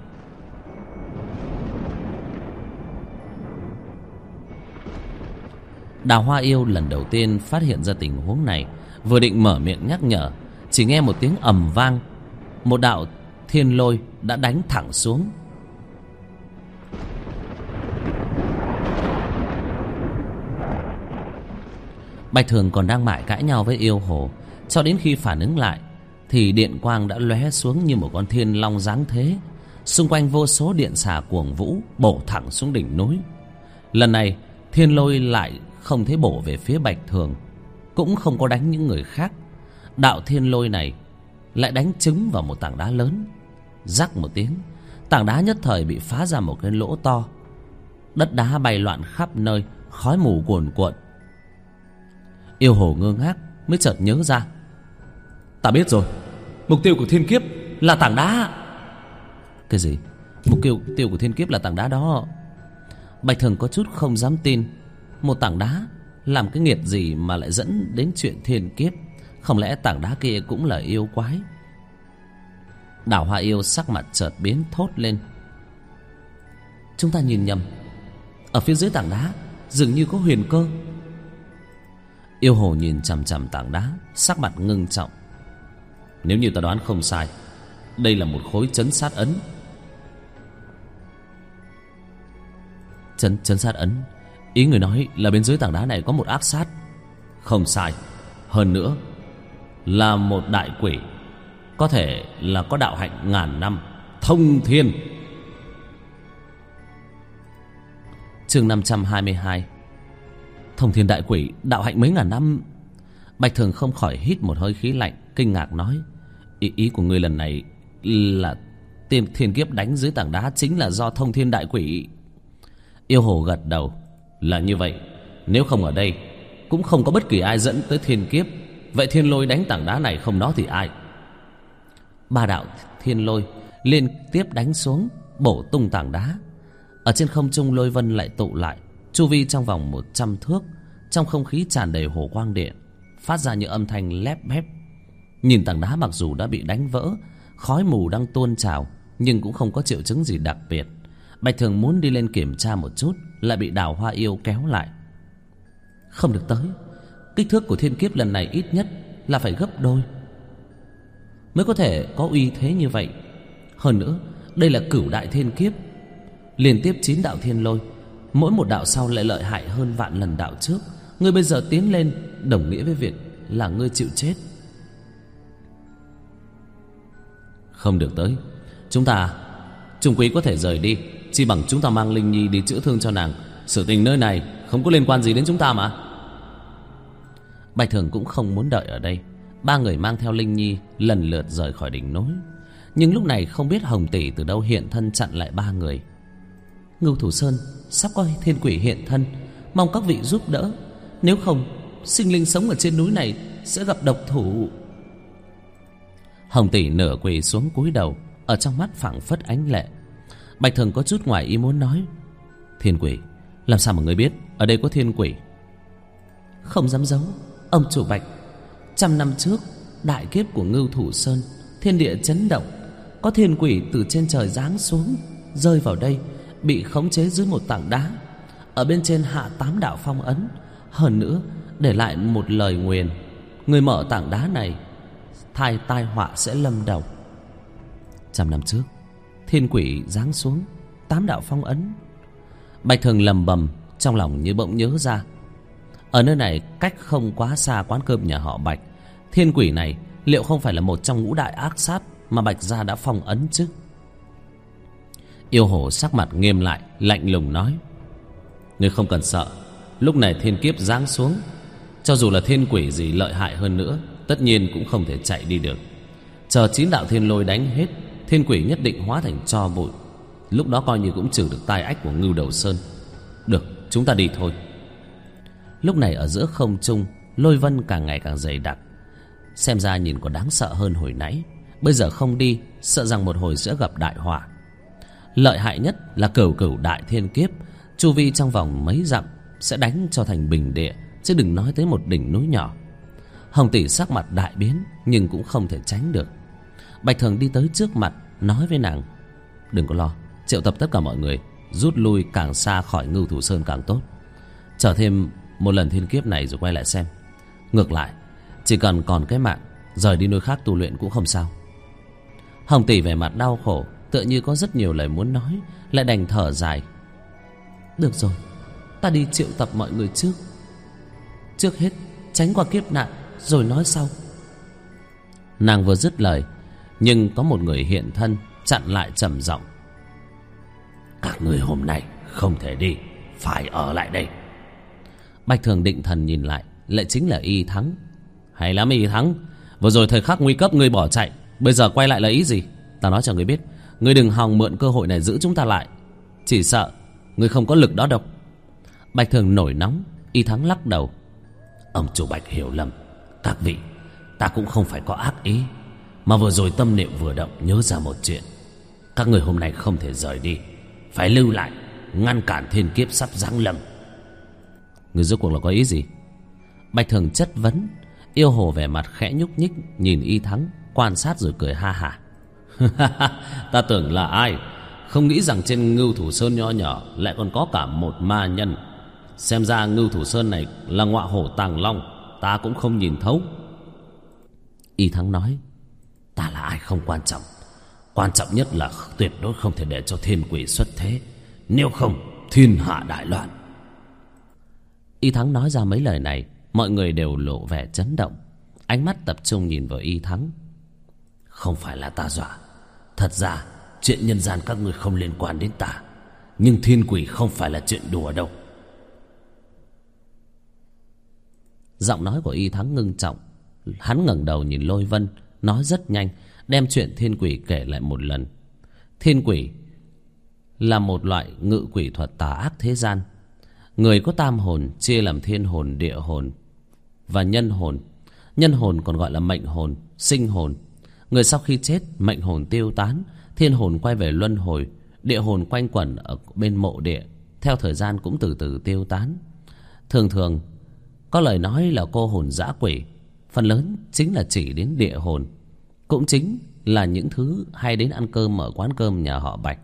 Đào Hoa Yêu lần đầu tiên phát hiện ra tình huống này, vừa định mở miệng nhắc nhở, chỉ nghe một tiếng ầm vang, một đạo thiên lôi đã đánh thẳng xuống. Bạch Thường còn đang mải cãi nhau với Yêu Hồ, cho đến khi phản ứng lại thì điện quang đã lóe xuống như một con thiên long giáng thế. Xung quanh vô số điện xà cuồng vũ bổ thẳng xuống đỉnh núi. Lần này thiên lôi lại không thấy bổ về phía Bạch Thường, cũng không có đánh những người khác. Đạo thiên lôi này lại đánh trúng vào một tảng đá lớn. Rắc một tiếng, tảng đá nhất thời bị phá ra một cái lỗ to. Đất đá bay loạn khắp nơi, khói mù cuồn cuộn. Yêu Hồ ngơ ngác mới chợt nhớ ra. Ta biết rồi, mục tiêu của thiên kiếp là tảng đá. Cái gì? Mục tiêu của thiên kiếp là tảng đá đó? Bạch Thường có chút không dám tin. Một tảng đá làm cái nghiệt gì mà lại dẫn đến chuyện thiên kiếp? Không lẽ tảng đá kia cũng là yêu quái? Đào Hoa Yêu sắc mặt chợt biến, thốt lên. Chúng ta nhìn nhầm. Ở phía dưới tảng đá dường như có huyền cơ. Yêu Hồ nhìn chằm chằm tảng đá, sắc mặt ngưng trọng. Nếu như ta đoán không sai, đây là một khối trấn sát ấn. Trấn sát ấn? Ý người nói là bên dưới tảng đá này có một ác sát? Không sai. Hơn nữa là một đại quỷ, có thể là có đạo hạnh ngàn năm, thông thiên. Chương 522. Thông thiên đại quỷ, đạo hạnh mấy ngàn năm? Bạch Thường không khỏi hít một hơi khí lạnh, kinh ngạc nói. Ý của ngươi lần này là thiên kiếp đánh dưới tảng đá chính là do thông thiên đại quỷ? Yêu Hồ gật đầu. Là như vậy. Nếu không ở đây cũng không có bất kỳ ai dẫn tới thiên kiếp. Vậy thiên lôi đánh tảng đá này không đó thì ai? Ba đạo thiên lôi liên tiếp đánh xuống, bổ tung tảng đá. Ở trên không trung lôi vân lại tụ lại, chu vi trong vòng 100 thước. Trong không khí tràn đầy hồ quang điện, phát ra những âm thanh lép bép. Nhìn tảng đá mặc dù đã bị đánh vỡ, khói mù đang tuôn trào, nhưng cũng không có triệu chứng gì đặc biệt. Bạch Thường muốn đi lên kiểm tra một chút, lại bị Đào Hoa Yêu kéo lại. Không được tới. Kích thước của thiên kiếp lần này ít nhất là phải gấp đôi mới có thể có uy thế như vậy. Hơn nữa đây là cửu đại thiên kiếp, liên tiếp 9 đạo thiên lôi, mỗi một đạo sau lại lợi hại hơn vạn lần đạo trước. Ngươi bây giờ tiến lên đồng nghĩa với việc là ngươi chịu chết. Không được tới. Chúng ta chung quý có thể rời đi, chỉ bằng chúng ta mang Linh Nhi đi chữa thương cho nàng. Sự tình nơi này không có liên quan gì đến chúng ta mà. Bạch Thường cũng không muốn đợi ở đây. Ba người mang theo Linh Nhi lần lượt rời khỏi đỉnh núi. Nhưng lúc này không biết Hồng Tỷ từ đâu hiện thân chặn lại ba người. Ngưu Thủ Sơn sắp có thiên quỷ hiện thân, mong các vị giúp đỡ. Nếu không, sinh linh sống ở trên núi này sẽ gặp độc thủ. Hồng Tỷ nửa quỳ xuống cúi đầu, ở trong mắt phảng phất ánh lệ. Bạch Thường có chút ngoài ý muốn nói. Thiên quỷ? Làm sao mà người biết ở đây có thiên quỷ? Không dám giấu, ông chủ Bạch, 100 năm trước, đại kiếp của Ngưu Thủ Sơn, thiên địa chấn động, có thiên quỷ từ trên trời giáng xuống, rơi vào đây, bị khống chế dưới một tảng đá. Ở bên trên hạ 8 đạo phong ấn, hơn nữa để lại một lời nguyền: người mở tảng đá này, tai họa sẽ lâm đầu. 100 năm trước, thiên quỷ giáng xuống, 8 đạo phong ấn. Bạch Thường lầm bầm, trong lòng như bỗng nhớ ra, ở nơi này cách không quá xa quán cơm nhà họ Bạch, thiên quỷ này liệu không phải là một trong ngũ đại ác sát mà Bạch gia đã phong ấn chứ? Yêu Hổ sắc mặt nghiêm lại, lạnh lùng nói: ngươi không cần sợ, lúc này thiên kiếp giáng xuống, cho dù là thiên quỷ gì lợi hại hơn nữa, tất nhiên cũng không thể chạy đi được. Chờ 9 đạo thiên lôi đánh hết, thiên quỷ nhất định hóa thành tro bụi, lúc đó coi như cũng trừ được tai ách của Ngưu Đầu Sơn. Được, chúng ta đi thôi. Lúc này ở giữa không trung, lôi vân càng ngày càng dày đặc, xem ra nhìn còn đáng sợ hơn hồi nãy. Bây giờ không đi, sợ rằng một hồi sẽ gặp đại họa. Lợi hại nhất là cửu đại thiên kiếp, chu vi trong vòng mấy dặm sẽ đánh cho thành bình địa, chứ đừng nói tới một đỉnh núi nhỏ. Hồng Tỷ sắc mặt đại biến, nhưng cũng không thể tránh được. Bạch Thường đi tới trước mặt, nói với nàng: đừng có lo, triệu tập tất cả mọi người, rút lui càng xa khỏi Ngưu Thủ Sơn càng tốt. Chờ thêm một lần thiên kiếp này rồi quay lại xem. Ngược lại, chỉ cần còn cái mạng, rời đi nơi khác tu luyện cũng không sao. Hồng Tỷ vẻ mặt đau khổ, tựa như có rất nhiều lời muốn nói, lại đành thở dài: được rồi, ta đi triệu tập mọi người trước. Trước hết tránh qua kiếp nạn rồi nói sau. Nàng vừa dứt lời, nhưng có một người hiện thân chặn lại trầm giọng: các người hôm nay không thể đi, phải ở lại đây. Bạch Thường định thần nhìn lại, lại chính là Y Thắng. Hay lắm Y Thắng, vừa rồi thời khắc nguy cấp ngươi bỏ chạy, bây giờ quay lại là ý gì? Ta nói cho ngươi biết, ngươi đừng hòng mượn cơ hội này giữ chúng ta lại, chỉ sợ ngươi không có lực đó đâu. Bạch Thường nổi nóng. Y Thắng lắc đầu: ông chủ Bạch hiểu lầm, các vị, ta cũng không phải có ác ý, mà vừa rồi tâm niệm vừa động nhớ ra một chuyện. Các người hôm nay không thể rời đi, phải lưu lại ngăn cản thiên kiếp sắp giáng lâm. Người rốt cuộc là có ý gì? Bạch Thường chất vấn. Yêu Hồ vẻ mặt khẽ nhúc nhích, nhìn Y Thắng quan sát rồi cười ha hả. Ta tưởng là ai, không nghĩ rằng trên Ngưu Thủ Sơn nho nhỏ lại còn có cả một ma nhân. Xem ra Ngưu Thủ Sơn này là ngọa hổ tàng long, ta cũng không nhìn thấu. Y Thắng nói: ta là ai không quan trọng, quan trọng nhất là tuyệt đối không thể để cho thiên quỷ xuất thế, nếu không thiên hạ đại loạn. Y Thắng nói ra mấy lời này, mọi người đều lộ vẻ chấn động, ánh mắt tập trung nhìn vào Y Thắng. Không phải là ta dọa, thật ra chuyện nhân gian các ngươi không liên quan đến ta, nhưng thiên quỷ không phải là chuyện đùa đâu. Giọng nói của Y Thắng ngưng trọng, hắn ngẩng đầu nhìn Lôi Vân, nói rất nhanh, đem chuyện thiên quỷ kể lại một lần. Thiên quỷ là một loại ngự quỷ thuật tà ác thế gian. Người có tam hồn chia làm thiên hồn, địa hồn và nhân hồn. Nhân hồn còn gọi là mệnh hồn, sinh hồn. Người sau khi chết, mệnh hồn tiêu tán, thiên hồn quay về luân hồi, địa hồn quanh quẩn ở bên mộ địa, theo thời gian cũng từ từ tiêu tán. Thường thường có lời nói là cô hồn dã quỷ, phần lớn chính là chỉ đến địa hồn, cũng chính là những thứ hay đến ăn cơm ở quán cơm nhà họ Bạch.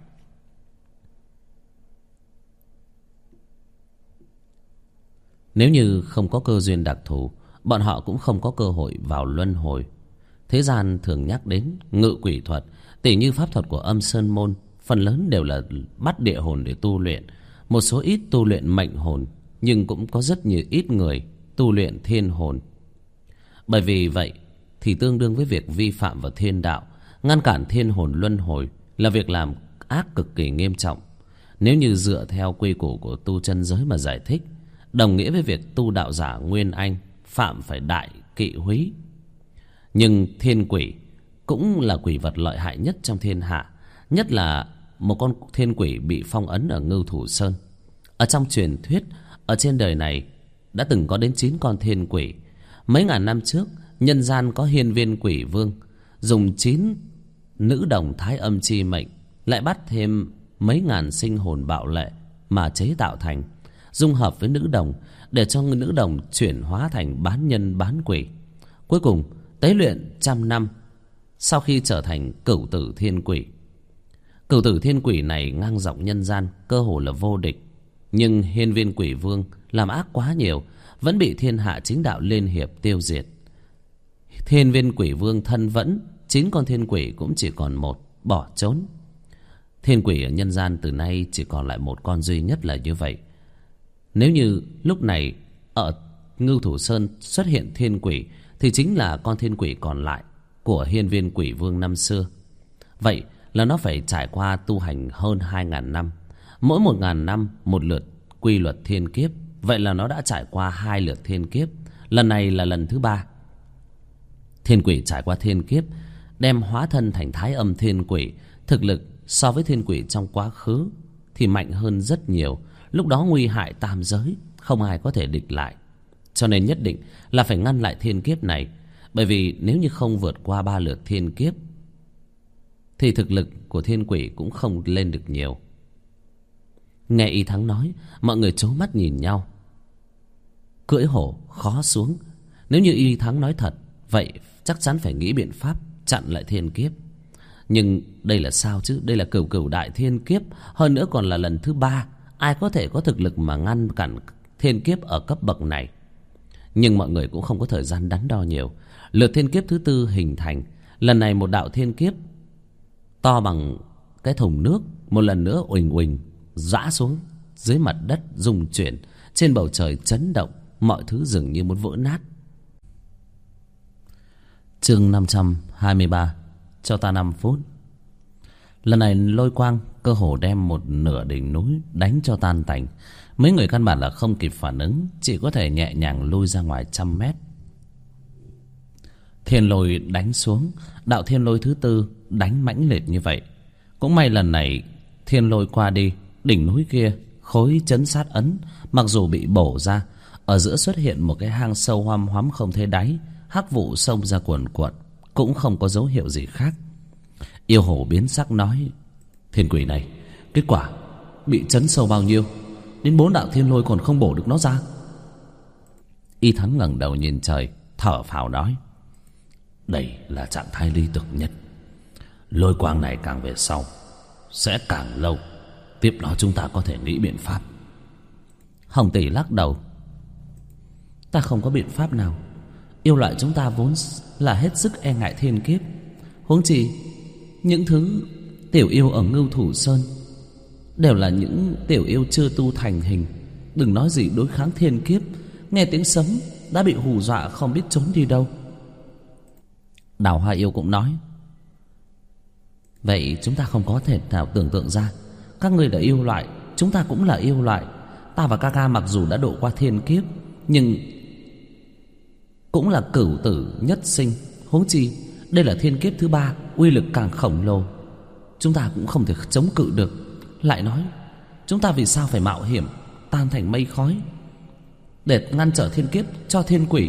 Nếu như không có cơ duyên đặc thù, bọn họ cũng không có cơ hội vào luân hồi. Thế gian thường nhắc đến ngự quỷ thuật, tỉ như pháp thuật của Âm Sơn Môn, phần lớn đều là bắt địa hồn để tu luyện. Một số ít tu luyện mệnh hồn, nhưng cũng có rất nhiều ít người tu luyện thiên hồn. Bởi vì vậy thì tương đương với việc vi phạm vào thiên đạo. Ngăn cản thiên hồn luân hồi là việc làm ác cực kỳ nghiêm trọng. Nếu như dựa theo quy củ của tu chân giới mà giải thích, đồng nghĩa với việc tu đạo giả nguyên anh phạm phải đại kỵ húy. Nhưng thiên quỷ cũng là quỷ vật lợi hại nhất trong thiên hạ, nhất là một con thiên quỷ bị phong ấn ở Ngưu Thủ Sơn. Ở trong truyền thuyết, ở trên đời này đã từng có đến 9 con thiên quỷ. Mấy ngàn năm trước, nhân gian có hiên viên quỷ vương dùng 9 nữ đồng thái âm chi mệnh, lại bắt thêm mấy ngàn sinh hồn bạo lệ mà chế tạo thành, dung hợp với nữ đồng để cho nữ đồng chuyển hóa thành bán nhân bán quỷ. Cuối cùng tế luyện 100 năm. Sau khi trở thành Cửu Tử Thiên Quỷ. Cửu Tử Thiên Quỷ này ngang dọc nhân gian, cơ hồ là vô địch. Nhưng Hiên Viên Quỷ Vương làm ác quá nhiều, vẫn bị thiên hạ chính đạo liên hiệp tiêu diệt. Hiên Viên Quỷ Vương thân vẫn, 9 con thiên quỷ cũng chỉ còn một, bỏ trốn. Thiên quỷ ở nhân gian từ nay chỉ còn lại một con duy nhất là như vậy. Nếu như lúc này ở Ngưu Thủ Sơn xuất hiện thiên quỷ, thì chính là con thiên quỷ còn lại của Hiên Viên Quỷ Vương năm xưa. Vậy là nó phải trải qua tu hành hơn 2000 năm. Mỗi 1000 năm một lượt quy luật thiên kiếp. Vậy là nó đã trải qua 2 lượt thiên kiếp. Lần này là lần thứ 3. Thiên quỷ trải qua thiên kiếp, đem hóa thân thành Thái Âm Thiên Quỷ. Thực lực so với thiên quỷ trong quá khứ thì mạnh hơn rất nhiều. Lúc đó nguy hại tam giới, không ai có thể địch lại. Cho nên nhất định là phải ngăn lại thiên kiếp này. Bởi vì nếu như không vượt qua 3 lượt thiên kiếp thì thực lực của thiên quỷ cũng không lên được nhiều. Nghe Y Thắng nói, mọi người trố mắt nhìn nhau. Cưỡi hổ khó xuống. Nếu như Y Thắng nói thật, vậy chắc chắn phải nghĩ biện pháp chặn lại thiên kiếp. Nhưng đây là sao chứ? Đây là cửu cửu đại thiên kiếp, hơn nữa còn là lần thứ 3. Ai có thể có thực lực mà ngăn cản thiên kiếp ở cấp bậc này? Nhưng mọi người cũng không có thời gian đắn đo nhiều. Lượt thiên kiếp thứ 4 hình thành. Lần này một đạo thiên kiếp to bằng cái thùng nước một lần nữa uỳnh uỳnh rã xuống dưới mặt đất, rung chuyển trên bầu trời, chấn động, mọi thứ dường như muốn vỡ nát. Chương 523. Cho ta 5 phút. Lần này lôi quang cơ hồ đem một nửa đỉnh núi đánh cho tan tành. Mấy người căn bản là không kịp phản ứng, chỉ có thể nhẹ nhàng lui ra ngoài 100 mét. Thiên lôi đánh xuống. Đạo thiên lôi thứ 4 đánh mãnh liệt như vậy. Cũng may lần này thiên lôi qua đi, đỉnh núi kia khối chấn sát ấn mặc dù bị bổ ra, ở giữa xuất hiện một cái hang sâu hoăm hoắm không thấy đáy. Hắc vụ xông ra cuồn cuộn, cũng không có dấu hiệu gì khác. Yêu hổ biến sắc nói: thiên quỷ này kết quả bị chấn sâu bao nhiêu, đến 4 đạo thiên lôi còn không bổ được nó ra? Y Thắng ngẩng đầu nhìn trời, thở phào nói: đây là trạng thái lý tưởng nhất. Lôi quang này càng về sau sẽ càng lâu, tiếp đó chúng ta có thể nghĩ biện pháp. Hồng Tỷ lắc đầu: ta không có biện pháp nào. Yêu loại chúng ta vốn là hết sức e ngại thiên kiếp, huống chi những thứ tiểu yêu ở Ngưu Thủ Sơn đều là những tiểu yêu chưa tu thành hình, đừng nói gì đối kháng thiên kiếp. Nghe tiếng sấm đã bị hù dọa không biết trốn đi đâu. Đào Hoa Yêu cũng nói: vậy chúng ta không có thể nào tưởng tượng ra, các ngươi là yêu loại, chúng ta cũng là yêu loại. Ta và ca ca mặc dù đã độ qua thiên kiếp, nhưng cũng là cửu tử nhất sinh. Huống chi đây là thiên kiếp thứ 3, uy lực càng khổng lồ, chúng ta cũng không thể chống cự được. Lại nói, chúng ta vì sao phải mạo hiểm tan thành mây khói để ngăn trở thiên kiếp cho thiên quỷ?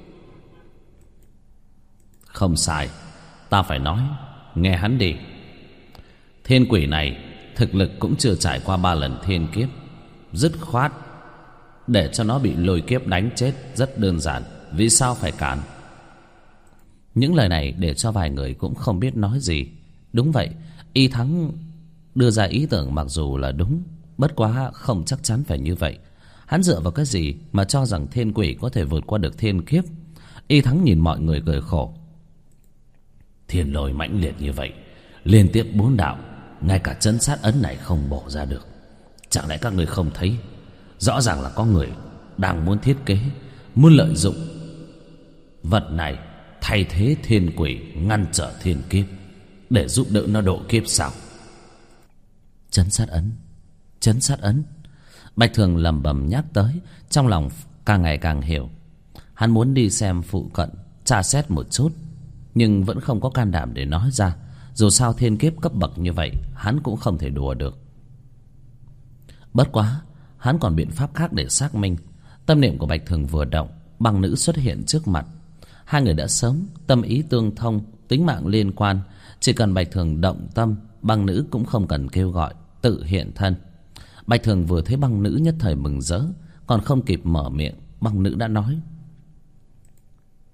Không sai, ta phải nói, nghe hắn đi. Thiên quỷ này thực lực cũng chưa trải qua 3 lần thiên kiếp, dứt khoát để cho nó bị lôi kiếp đánh chết rất đơn giản. Vì sao phải cản? Những lời này để cho vài người cũng không biết nói gì. Đúng vậy, Y Thắng đưa ra ý tưởng mặc dù là đúng, bất quá không chắc chắn phải như vậy. Hắn dựa vào cái gì mà cho rằng thiên quỷ có thể vượt qua được thiên kiếp? Y Thắng nhìn mọi người cười khổ: thiên lôi mãnh liệt như vậy, liên tiếp 4 đạo, ngay cả chân sát ấn này không bổ ra được. Chẳng lẽ các người không thấy rõ ràng là có người đang muốn thiết kế, muốn lợi dụng vật này thay thế thiên quỷ, ngăn trở thiên kiếp, để giúp đỡ nó độ kiếp sao? Chấn sát ấn, chấn sát ấn. Bạch Thường lẩm bẩm nhắc tới, trong lòng càng ngày càng hiểu. Hắn muốn đi xem phụ cận, tra xét một chút, nhưng vẫn không có can đảm để nói ra. Dù sao thiên kiếp cấp bậc như vậy, hắn cũng không thể đùa được. Bất quá, hắn còn biện pháp khác để xác minh. Tâm niệm của Bạch Thường vừa động, băng nữ xuất hiện trước mặt. Hai người đã sớm tâm ý tương thông, tính mạng liên quan. Chỉ cần Bạch Thường động tâm, băng nữ cũng không cần kêu gọi, tự hiện thân. Bạch Thường vừa thấy băng nữ nhất thời mừng rỡ, còn không kịp mở miệng, băng nữ đã nói: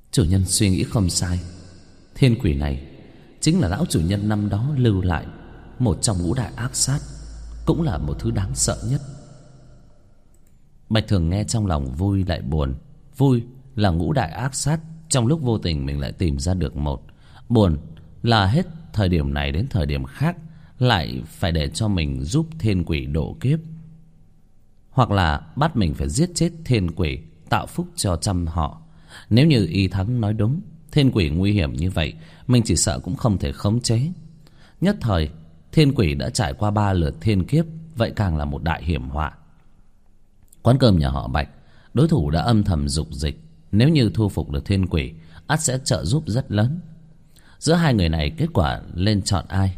Chủ nhân suy nghĩ không sai. Thiên quỷ này chính là lão chủ nhân năm đó lưu lại, một trong ngũ đại ác sát, cũng là một thứ đáng sợ nhất. Bạch Thường nghe trong lòng vui lại buồn. Vui là ngũ đại ác sát trong lúc vô tình mình lại tìm ra được một. Buồn là hết thời điểm này đến thời điểm khác lại phải để cho mình giúp thiên quỷ độ kiếp, hoặc là bắt mình phải giết chết thiên quỷ, tạo phúc cho trăm họ. Nếu như Y Thắng nói đúng, thiên quỷ nguy hiểm như vậy, mình chỉ sợ cũng không thể khống chế. Nhất thời thiên quỷ đã trải qua 3 lượt thiên kiếp, vậy càng là một đại hiểm họa. Quán cơm nhà họ Bạch, đối thủ đã âm thầm dục dịch, nếu như thu phục được thiên quỷ, ắt sẽ trợ giúp rất lớn. Giữa hai người này kết quả lên chọn ai?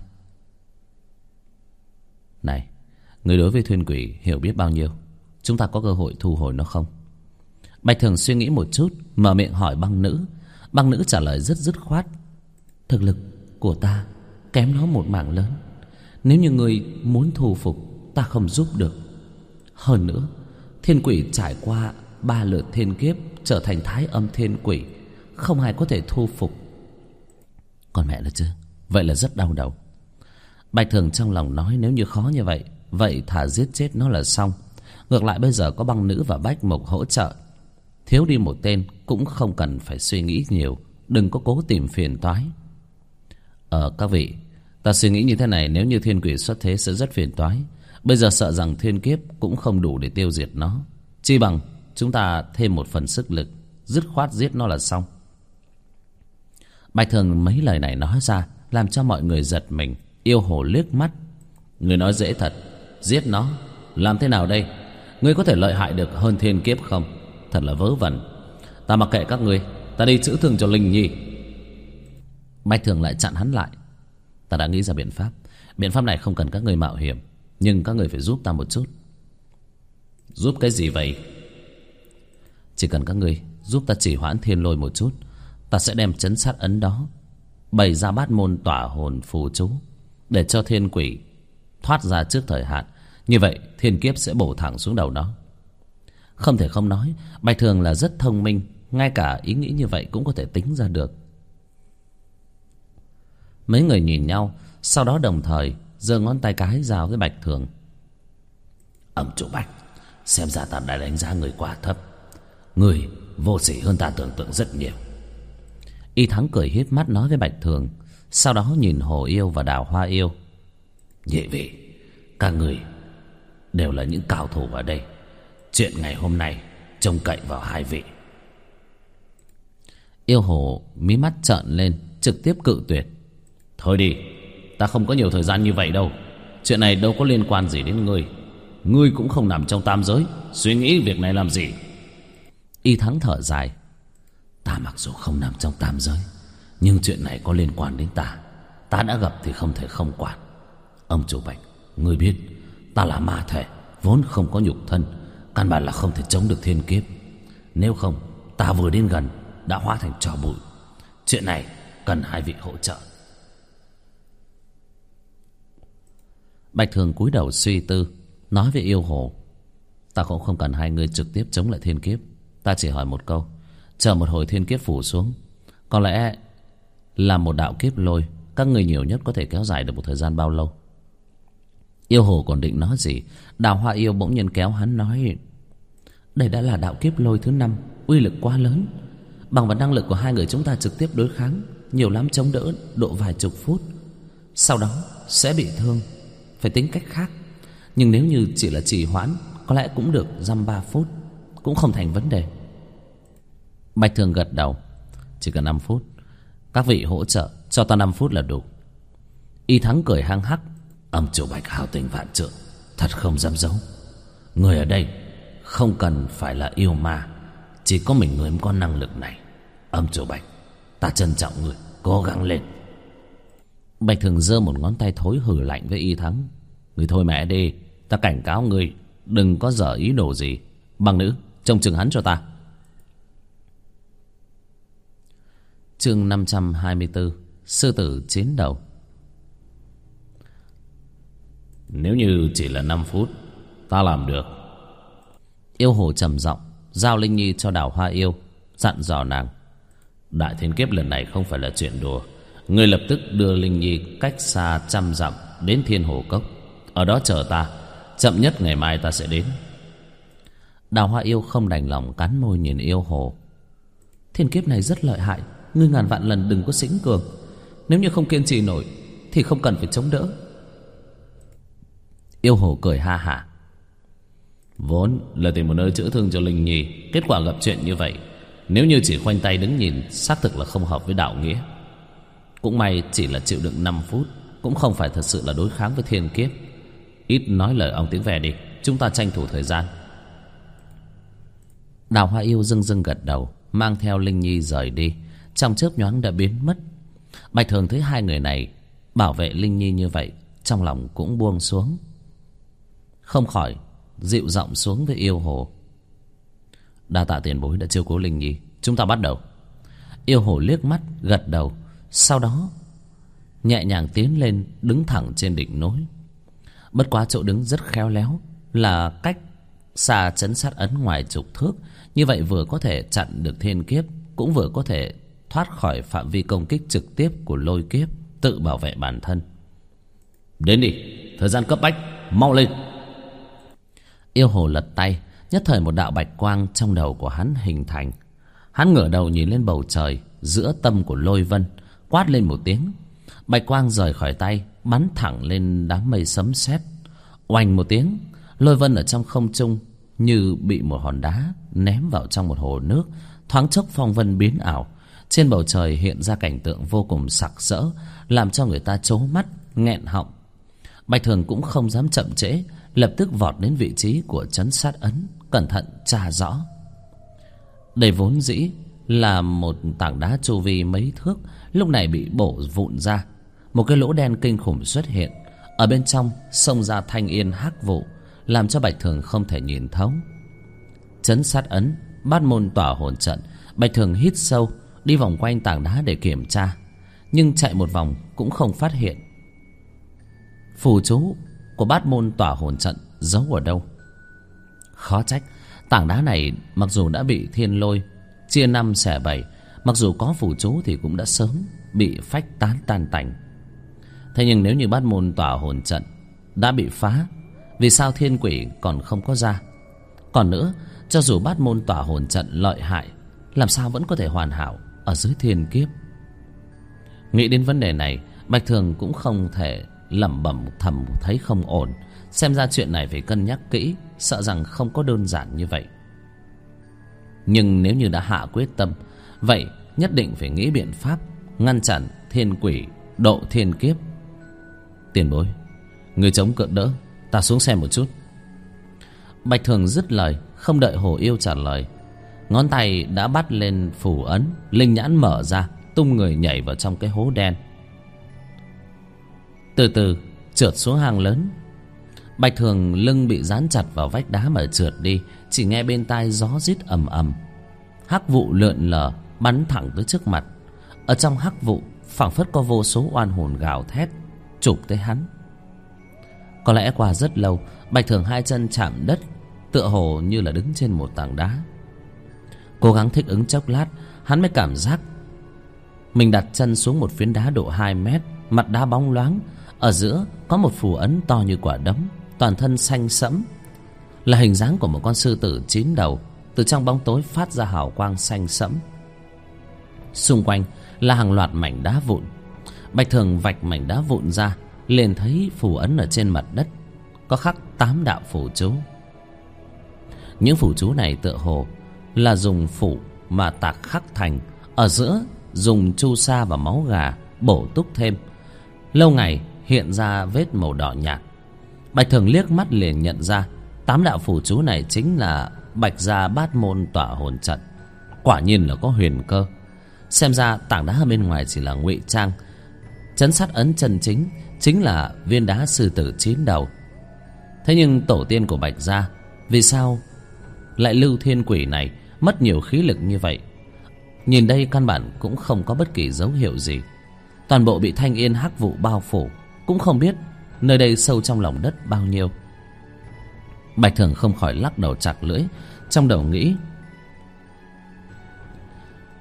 Này, người đối với thiên quỷ hiểu biết bao nhiêu? Chúng ta có cơ hội thu hồi nó không? Bạch Thường suy nghĩ một chút, mở miệng hỏi băng nữ. Băng nữ trả lời rất dứt khoát. Thực lực của ta kém nó một mảng lớn. Nếu như người muốn thu phục, ta không giúp được. Hơn nữa, thiên quỷ trải qua 3 lượt thiên kiếp, trở thành thái âm thiên quỷ, không ai có thể thu phục. Còn mẹ là chứ, vậy là rất đau đầu. Bạch Thường trong lòng nói, nếu như khó như vậy, vậy thà giết chết nó là xong. Ngược lại bây giờ có băng nữ và Bách Mục hỗ trợ, thiếu đi một tên cũng không cần phải suy nghĩ nhiều. Đừng có cố tìm phiền toái. Các vị, ta suy nghĩ như thế này, nếu như thiên quỷ xuất thế sẽ rất phiền toái. Bây giờ sợ rằng thiên kiếp cũng không đủ để tiêu diệt nó, chi bằng chúng ta thêm một phần sức lực, dứt khoát giết nó là xong. Bạch Thường mấy lời này nói ra làm cho mọi người giật mình. Yêu Hồ liếc mắt. Người nói dễ thật, giết nó làm thế nào đây? Ngươi có thể lợi hại được hơn thiên kiếp không? Thật là vớ vẩn. Ta mặc kệ các ngươi, ta đi chữa thương cho Linh Nhi. Bạch Thường lại chặn hắn lại. Ta đã nghĩ ra biện pháp. Biện pháp này không cần các ngươi mạo hiểm, nhưng các ngươi phải giúp ta một chút. Giúp cái gì vậy? Chỉ cần các ngươi giúp ta chỉ hoãn thiên lôi một chút, ta sẽ đem trấn sát ấn đó bày ra bát môn tỏa hồn phù chú, để cho thiên quỷ thoát ra trước thời hạn. Như vậy thiên kiếp sẽ bổ thẳng xuống đầu nó. Không thể không nói, Bạch Thường là rất thông minh, ngay cả ý nghĩ như vậy cũng có thể tính ra được. Mấy người nhìn nhau, sau đó đồng thời giơ ngón tay cái giao với Bạch Thường. Ông chủ Bạch, xem ra ta đã đánh giá người quá thấp. Người vô sỉ hơn ta tưởng tượng rất nhiều. Y Thắng cười híp mắt nói với Bạch Thường, sau đó nhìn Hồ Yêu và Đào Hoa Yêu. Nhị vị, các người đều là những cao thủ ở đây. Chuyện ngày hôm nay trông cậy vào hai vị. Yêu Hồ mí mắt trợn lên, trực tiếp cự tuyệt. Thôi đi, ta không có nhiều thời gian như vậy đâu. Chuyện này đâu có liên quan gì đến ngươi. Ngươi cũng không nằm trong tam giới, suy nghĩ việc này làm gì? Y Thắng thở dài. Ta mặc dù không nằm trong tam giới, nhưng chuyện này có liên quan đến ta. Ta đã gặp thì không thể không quản. Ông chủ Bạch, ngươi biết ta là ma thể, vốn không có nhục thân, căn bản là không thể chống được thiên kiếp. Nếu không, ta vừa đến gần đã hóa thành tro bụi. Chuyện này cần hai vị hỗ trợ. Bạch Thường cúi đầu suy tư, nói với Yêu Hồ. Ta cũng không cần hai người trực tiếp chống lại thiên kiếp. Ta chỉ hỏi một câu, chờ một hồi thiên kiếp phủ xuống, có lẽ là một đạo kiếp lôi, các người nhiều nhất có thể kéo dài được một thời gian bao lâu? Yêu Hồ còn định nói gì, Đào Hoa Yêu bỗng nhiên kéo hắn nói. Đây đã là đạo kiếp lôi thứ 5, uy lực quá lớn. Bằng vào năng lực của hai người chúng ta trực tiếp đối kháng, nhiều lắm chống đỡ độ vài chục phút, sau đó sẽ bị thương. Phải tính cách khác. Nhưng nếu như chỉ là trì hoãn, có lẽ cũng được dăm 3 phút, cũng không thành vấn đề. Bạch Thường gật đầu. Chỉ cần 5 phút. Các vị hỗ trợ cho ta 5 phút là đủ. Y Thắng cười hăng hắc. Ông chủ Bạch hào tình vạn trượng, thật không dám giấu. Người ở đây không cần phải là yêu ma, chỉ có mình người mới có năng lực này. Ông chủ Bạch, ta trân trọng người, cố gắng lên. Bạch Thường giơ một ngón tay thối hừ lạnh với Y Thắng. Người thôi mẹ đi, ta cảnh cáo người đừng có dở ý đồ gì. Băng nữ, trông chừng hắn cho ta. Chương 524, Sư tử chiến đầu. Nếu như chỉ là 5 phút, ta làm được. Yêu Hồ trầm giọng giao Linh Nhi cho Đào Hoa Yêu, dặn dò nàng. Đại thiên kiếp lần này không phải là chuyện đùa. Ngươi lập tức đưa Linh Nhi cách xa 100 dặm đến Thiên Hồ Cốc, ở đó chờ ta. Chậm nhất ngày mai ta sẽ đến. Đào Hoa Yêu không đành lòng, cắn môi nhìn Yêu Hồ. Thiên kiếp này rất lợi hại, ngươi ngàn vạn lần đừng có sĩnh cường. Nếu như không kiên trì nổi thì không cần phải chống đỡ. Yêu Hồ cười ha hả. Vốn là tìm một nơi chữa thương cho Linh Nhi, kết quả gặp chuyện như vậy. Nếu như chỉ khoanh tay đứng nhìn, xác thực là không hợp với đạo nghĩa. Cũng may chỉ là chịu đựng 5 phút, cũng không phải thật sự là đối kháng với thiên kiếp. Ít nói lời ong tiếng ve đi, chúng ta tranh thủ thời gian. Đào Hoa Yêu dưng dưng gật đầu, mang theo Linh Nhi rời đi. Trong chớp nhoáng đã biến mất. Bạch Thường thấy hai người này bảo vệ Linh Nhi như vậy, trong lòng cũng buông xuống, không khỏi dịu giọng xuống với Yêu Hồ. Đa tạ tiền bối đã chiếu cố Linh Nhi, chúng ta bắt đầu. Yêu Hồ liếc mắt gật đầu, sau đó nhẹ nhàng tiến lên, đứng thẳng trên đỉnh núi. Bất quá chỗ đứng rất khéo léo, là cách xa trấn sát ấn ngoài chục thước. Như vậy vừa có thể chặn được thiên kiếp, cũng vừa có thể thoát khỏi phạm vi công kích trực tiếp của lôi kiếp, tự bảo vệ bản thân. Đến đi, thời gian cấp bách, mau lên. Yêu Hồ lật tay, nhất thời một đạo bạch quang trong đầu của hắn hình thành. Hắn ngửa đầu nhìn lên bầu trời giữa tâm của lôi vân, quát lên một tiếng. Bạch quang rời khỏi tay, bắn thẳng lên đám mây sấm sét. Oanh một tiếng, lôi vân ở trong không trung như bị một hòn đá ném vào trong một hồ nước. Thoáng chốc phong vân biến ảo, trên bầu trời hiện ra cảnh tượng vô cùng sặc sỡ, làm cho người ta trố mắt nghẹn họng. Bạch Thường cũng không dám chậm trễ, lập tức vọt đến vị trí của trấn sát ấn, cẩn thận tra rõ. Đây vốn dĩ là một tảng đá chu vi mấy thước, lúc này bị bổ vụn ra. Một cái lỗ đen kinh khủng xuất hiện, ở bên trong xông ra thanh yên hắc vụ, làm cho Bạch Thường không thể nhìn thấu. Trấn sát ấn, bát môn tỏa hồn trận. Bạch Thường hít sâu, đi vòng quanh tảng đá để kiểm tra, nhưng chạy một vòng cũng không phát hiện phù chú của bát môn tỏa hồn trận giấu ở đâu. Khó trách tảng đá này mặc dù đã bị thiên lôi chia 5 xẻ 7, mặc dù có phù chú thì cũng đã sớm bị phách tán tan tành. Thế nhưng nếu như bát môn tỏa hồn trận đã bị phá, vì sao thiên quỷ còn không có ra? Còn nữa, cho dù bát môn tỏa hồn trận lợi hại, làm sao vẫn có thể hoàn hảo ở dưới thiên kiếp? Nghĩ đến vấn đề này, Bạch Thường cũng không thể lẩm bẩm thầm thấy không ổn. Xem ra chuyện này phải cân nhắc kỹ, sợ rằng không có đơn giản như vậy. Nhưng nếu như đã hạ quyết tâm, vậy nhất định phải nghĩ biện pháp ngăn chặn thiên quỷ độ thiên kiếp. Tiền bối, người chống cự đỡ, ta xuống xem một chút. Bạch Thường dứt lời, không đợi Hồ Yêu trả lời, ngón tay đã bắt lên phù ấn, linh nhãn mở ra, tung người nhảy vào trong cái hố đen, từ từ trượt xuống hang lớn. Bạch Thường lưng bị dán chặt vào vách đá mà trượt đi, chỉ nghe bên tai gió rít ầm ầm. Hắc vụ lượn lờ bắn thẳng tới trước mặt. Ở trong hắc vụ phảng phất có vô số oan hồn gào thét chụp tới hắn. Có lẽ qua rất lâu, Bạch Thường hai chân chạm đất, tựa hồ như là đứng trên một tảng đá. Cố gắng thích ứng chốc lát, hắn mới cảm giác mình đặt chân xuống một phiến đá độ 2 mét, mặt đá bóng loáng. Ở giữa có một phù ấn to như quả đấm, toàn thân xanh sẫm, là hình dáng của một con sư tử 9 đầu, từ trong bóng tối phát ra hào quang xanh sẫm. Xung quanh là hàng loạt mảnh đá vụn. Bạch Thường vạch mảnh đá vụn ra, liền thấy phù ấn ở trên mặt đất có khắc 8 đạo phù chú. Những phù chú này tựa hồ là dùng phủ mà tạc khắc thành, ở giữa dùng chu sa và máu gà bổ túc thêm, lâu ngày hiện ra vết màu đỏ nhạt. Bạch Thường liếc mắt liền nhận ra 8 đạo phù chú này chính là Bạch gia bát môn tỏa hồn trận. Quả nhiên là có huyền cơ. Xem ra tảng đá ở bên ngoài chỉ là ngụy trang, trấn sát ấn chân chính chính là viên đá sư tử 9 đầu. Thế nhưng tổ tiên của Bạch gia vì sao lại lưu thiên quỷ này mất nhiều khí lực như vậy? Nhìn đây căn bản cũng không có bất kỳ dấu hiệu gì, toàn bộ bị thanh yên hắc vụ bao phủ, cũng không biết nơi đây sâu trong lòng đất bao nhiêu. Bạch Thường không khỏi lắc đầu chặt lưỡi, trong đầu nghĩ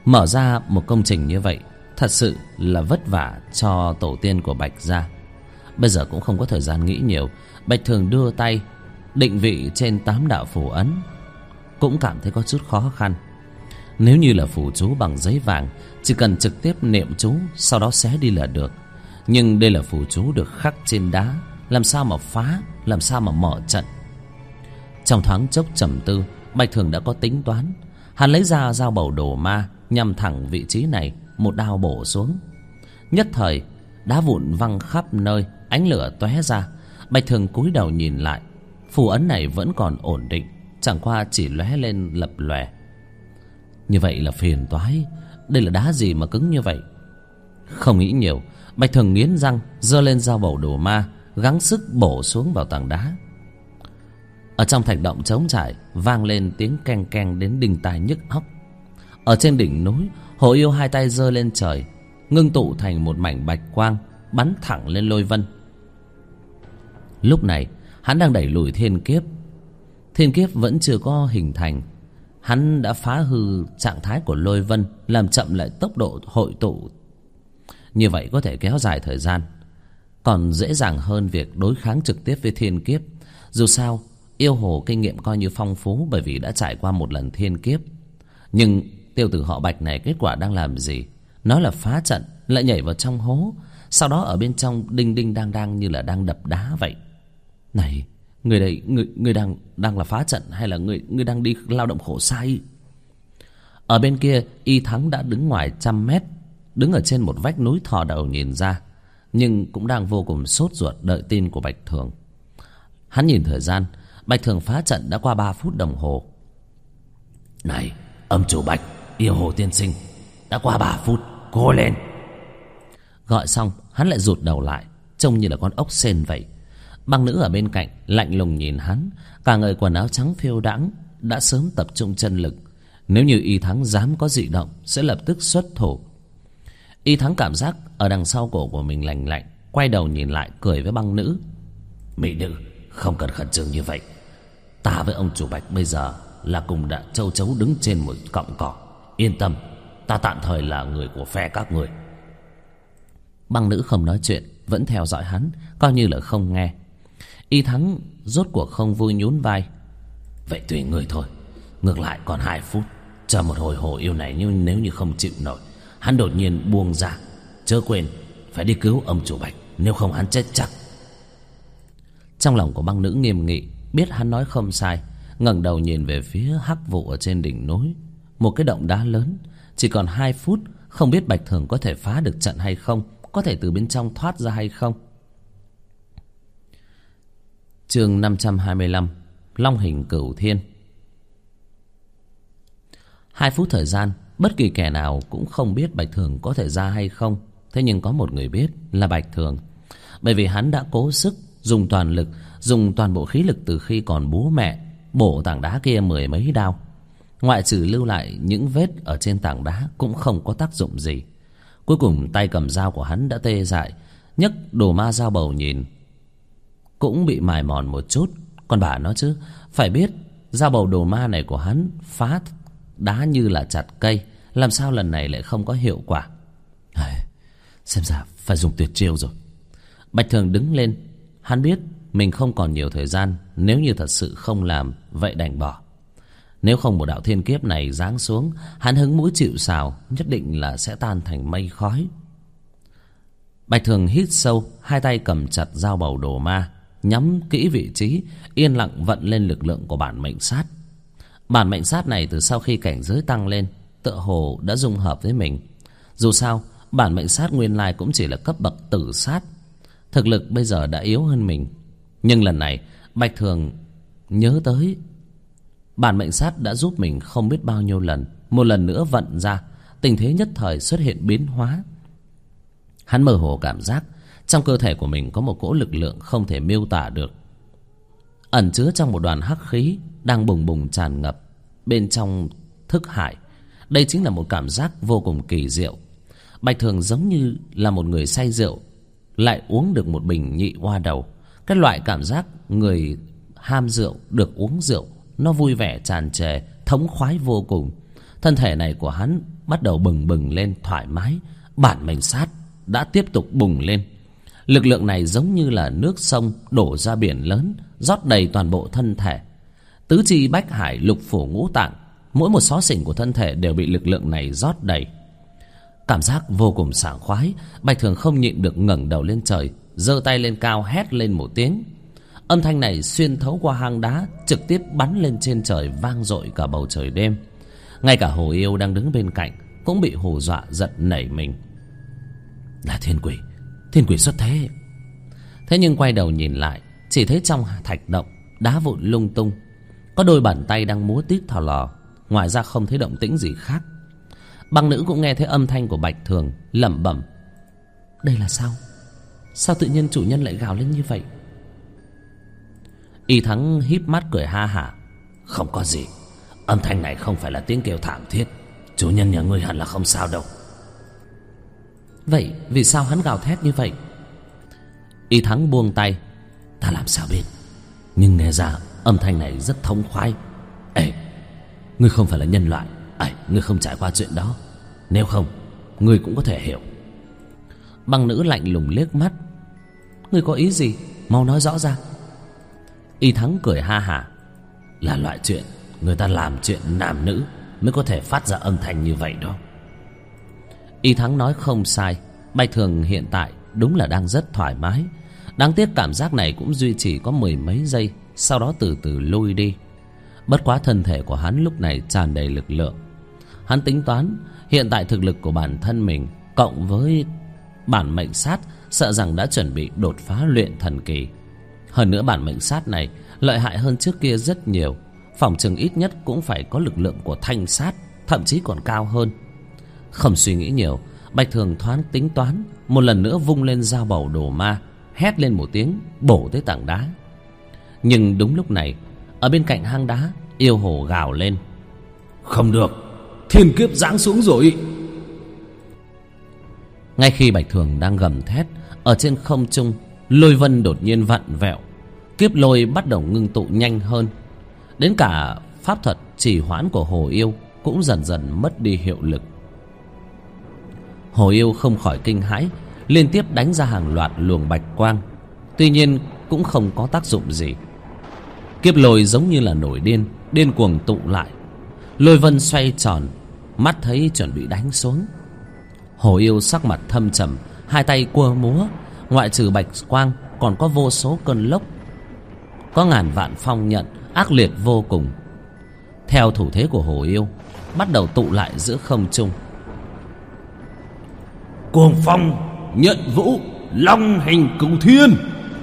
Mở ra một công trình như vậy thật sự là vất vả cho tổ tiên của Bạch gia. Bây giờ cũng không có thời gian nghĩ nhiều. Bạch Thường đưa tay định vị trên 8 đạo phù ấn, cũng cảm thấy có chút khó khăn. Nếu như là phù chú bằng giấy vàng, chỉ cần trực tiếp niệm chú, sau đó xé đi là được. Nhưng đây là phù chú được khắc trên đá, làm sao mà phá, làm sao mà mở trận. Trong thoáng chốc trầm tư, Bạch Thường đã có tính toán. Hắn lấy ra dao bầu đồ ma, nhằm thẳng vị trí này, một đao bổ xuống. Nhất thời đá vụn văng khắp nơi, ánh lửa tóe ra. Bạch Thường cúi đầu nhìn lại, phù ấn này vẫn còn ổn định, chẳng qua chỉ lóe lên lập lòe. Như vậy là phiền toái. Đây là đá gì mà cứng như vậy? Không nghĩ nhiều, Bạch Thường nghiến răng giơ lên dao bầu đồ ma, gắng sức bổ xuống vào tảng đá. Ở trong thạch động trống trải vang lên tiếng keng keng đến đinh tai nhức óc. Ở trên đỉnh núi, Hồ Yêu hai tay giơ lên trời, ngưng tụ thành một mảnh bạch quang, bắn thẳng lên Lôi Vân. Lúc này hắn đang đẩy lùi thiên kiếp. Thiên kiếp vẫn chưa có hình thành. Hắn đã phá hư trạng thái của Lôi Vân, làm chậm lại tốc độ hội tụ. Như vậy có thể kéo dài thời gian, còn dễ dàng hơn việc đối kháng trực tiếp với thiên kiếp. Dù sao yêu hồ kinh nghiệm coi như phong phú, bởi vì đã trải qua một lần thiên kiếp. Nhưng tiểu tử họ Bạch này kết quả đang làm gì? Nó là phá trận, lại nhảy vào trong hố, sau đó ở bên trong đinh đinh đang như là đang đập đá vậy. Này, người đây, người đang là phá trận hay là người đang đi lao động khổ sai? Ở bên kia, Y Thắng đã đứng ngoài 100 mét, đứng ở trên một vách núi thò đầu nhìn ra, nhưng cũng đang vô cùng sốt ruột đợi tin của Bạch Thường. Hắn nhìn thời gian, Bạch Thường phá trận đã qua 3 phút đồng hồ. Này, âm chủ Bạch, yêu hồ tiên sinh, đã qua 3 phút, cố lên. Gọi xong, hắn lại rụt đầu lại, trông như là con ốc sên vậy. Băng nữ ở bên cạnh lạnh lùng nhìn hắn, cả người quần áo trắng phiêu đãng, đã sớm tập trung chân lực. Nếu như Y Thắng dám có dị động, sẽ lập tức xuất thủ. Y Thắng cảm giác ở đằng sau cổ của mình lạnh lạnh, quay đầu nhìn lại, cười với băng nữ. Mỹ nữ, không cần khẩn trương như vậy. Ta với ông chủ Bạch bây giờ là cùng đã châu chấu đứng trên một cọng cỏ. Yên tâm, ta tạm thời là người của phe các người. Băng nữ không nói chuyện, vẫn theo dõi hắn, coi như là không nghe. Y Thắng rốt cuộc không vui, nhún vai. Vậy tùy người thôi. Ngược lại còn 2 phút, chờ một hồi hồ yêu này, nhưng nếu như không chịu nổi, hắn đột nhiên buông ra, chớ quên phải đi cứu ông chủ Bạch, nếu không hắn chết chắc. Trong lòng của băng nữ nghiêm nghị, biết hắn nói không sai, ngẩng đầu nhìn về phía hắc vụ ở trên đỉnh núi. Một cái động đá lớn, chỉ còn 2 phút, không biết Bạch Thường có thể phá được trận hay không, có thể từ bên trong thoát ra hay không. Chương 525, Long hình cửu thiên. 2 phút thời gian, bất kỳ kẻ nào cũng không biết Bạch Thường có thể ra hay không. Thế nhưng có một người biết là Bạch Thường, bởi vì hắn đã cố sức dùng toàn lực, dùng toàn bộ khí lực từ khi còn bú mẹ, bổ tảng đá kia 10 mấy đao. Ngoại trừ lưu lại những vết ở trên tảng đá, cũng không có tác dụng gì. Cuối cùng tay cầm dao của hắn đã tê dại, nhấc đồ ma dao bầu nhìn cũng bị mài mòn một chút. Còn bà nó chứ, phải biết dao bầu đồ ma này của hắn phá đá như là chặt cây, làm sao lần này lại không có hiệu quả? Xem ra phải dùng tuyệt chiêu rồi. Bạch Thường đứng lên, hắn biết mình không còn nhiều thời gian. Nếu như thật sự không làm, vậy đành bỏ. Nếu không một đạo thiên kiếp này giáng xuống, hắn hứng mũi chịu sào, nhất định là sẽ tan thành mây khói. Bạch Thường hít sâu, hai tay cầm chặt dao bầu đồ ma, nhắm kỹ vị trí, yên lặng vận lên lực lượng của bản mệnh sát. Bản mệnh sát này từ sau khi cảnh giới tăng lên, tựa hồ đã dung hợp với mình. Dù sao, bản mệnh sát nguyên lai cũng chỉ là cấp bậc tử sát, thực lực bây giờ đã yếu hơn mình. Nhưng lần này Bạch Thường nhớ tới bản mệnh sát đã giúp mình không biết bao nhiêu lần. Một lần nữa vận ra, tình thế nhất thời xuất hiện biến hóa. Hắn mơ hồ cảm giác trong cơ thể của mình có một cỗ lực lượng không thể miêu tả được, ẩn chứa trong một đoàn hắc khí đang bùng bùng tràn ngập bên trong thức hải. Đây chính là một cảm giác vô cùng kỳ diệu. Bạch Thường giống như là một người say rượu lại uống được một bình nhị hoa đầu. Cái loại cảm giác người ham rượu được uống rượu, nó vui vẻ tràn trề, thống khoái vô cùng. Thân thể này của hắn bắt đầu bừng bừng lên thoải mái. Bản mệnh sát đã tiếp tục bùng lên. Lực lượng này giống như là nước sông đổ ra biển lớn, rót đầy toàn bộ thân thể. Tứ chi bách hải, lục phủ ngũ tạng, mỗi một xó xỉnh của thân thể đều bị lực lượng này rót đầy. Cảm giác vô cùng sảng khoái. Bạch Thường không nhịn được ngẩng đầu lên trời, giơ tay lên cao hét lên một tiếng. Âm thanh này xuyên thấu qua hang đá, trực tiếp bắn lên trên trời, vang dội cả bầu trời đêm. Ngay cả Hồ Yêu đang đứng bên cạnh cũng bị hù dọa giật nảy mình. Là thiên quỷ xuất thế. Thế nhưng quay đầu nhìn lại, chỉ thấy trong thạch động đá vụn lung tung, có đôi bàn tay đang múa tít thò lò. Ngoài ra không thấy động tĩnh gì khác. Băng nữ cũng nghe thấy âm thanh của Bạch Thường, lẩm bẩm: đây là sao? Sao tự nhiên chủ nhân lại gào lên như vậy? Y Thắng híp mắt cười ha hả: không có gì, âm thanh này không phải là tiếng kêu thảm thiết. Chủ nhân nhà ngươi hẳn là không sao đâu. Vậy vì sao hắn gào thét như vậy? Y Thắng buông tay: ta làm sao biết, nhưng nghe ra âm thanh này rất thống khoái. Ê, ngươi không phải là nhân loại, ngươi không trải qua chuyện đó, nếu không ngươi cũng có thể hiểu. Băng nữ lạnh lùng liếc mắt: ngươi có ý gì, mau nói rõ ra. Y Thắng cười ha hả: là loại chuyện người ta làm chuyện nam nữ mới có thể phát ra âm thanh như vậy đó. Y Thắng nói không sai. Bạch Thường hiện tại đúng là đang rất thoải mái. Đáng tiếc cảm giác này cũng duy trì có mười mấy giây, sau đó từ từ lui đi. Bất quá thân thể của hắn lúc này tràn đầy lực lượng. Hắn tính toán hiện tại thực lực của bản thân mình cộng với bản mệnh sát sợ rằng đã chuẩn bị đột phá luyện thần kỳ. Hơn nữa bản mệnh sát này lợi hại hơn trước kia rất nhiều, phỏng chừng ít nhất cũng phải có lực lượng của thanh sát, thậm chí còn cao hơn. Không suy nghĩ nhiều, Bạch Thường thoáng tính toán, một lần nữa vung lên dao bầu đồ ma, hét lên một tiếng, bổ tới tảng đá. Nhưng đúng lúc này, ở bên cạnh hang đá, yêu hồ gào lên: không được, thiên kiếp giáng xuống rồi. Ngay khi Bạch Thường đang gầm thét, ở trên không trung lôi vân đột nhiên vặn vẹo, kiếp lôi bắt đầu ngưng tụ nhanh hơn. Đến cả pháp thuật trì hoãn của Hồ Yêu cũng dần dần mất đi hiệu lực. Hồ Yêu không khỏi kinh hãi, liên tiếp đánh ra hàng loạt luồng bạch quang. Tuy nhiên cũng không có tác dụng gì. Kiếp lôi giống như là nổi điên, điên cuồng tụ lại. Lôi vân xoay tròn, mắt thấy chuẩn bị đánh xuống. Hồ Yêu sắc mặt thâm trầm, hai tay cua múa, ngoại trừ bạch quang còn có vô số cơn lốc, có ngàn vạn phong nhận ác liệt vô cùng. Theo thủ thế của Hồ Yêu, bắt đầu tụ lại giữa không trung. Cuồng phong nhận vũ, long hình cửu thiên.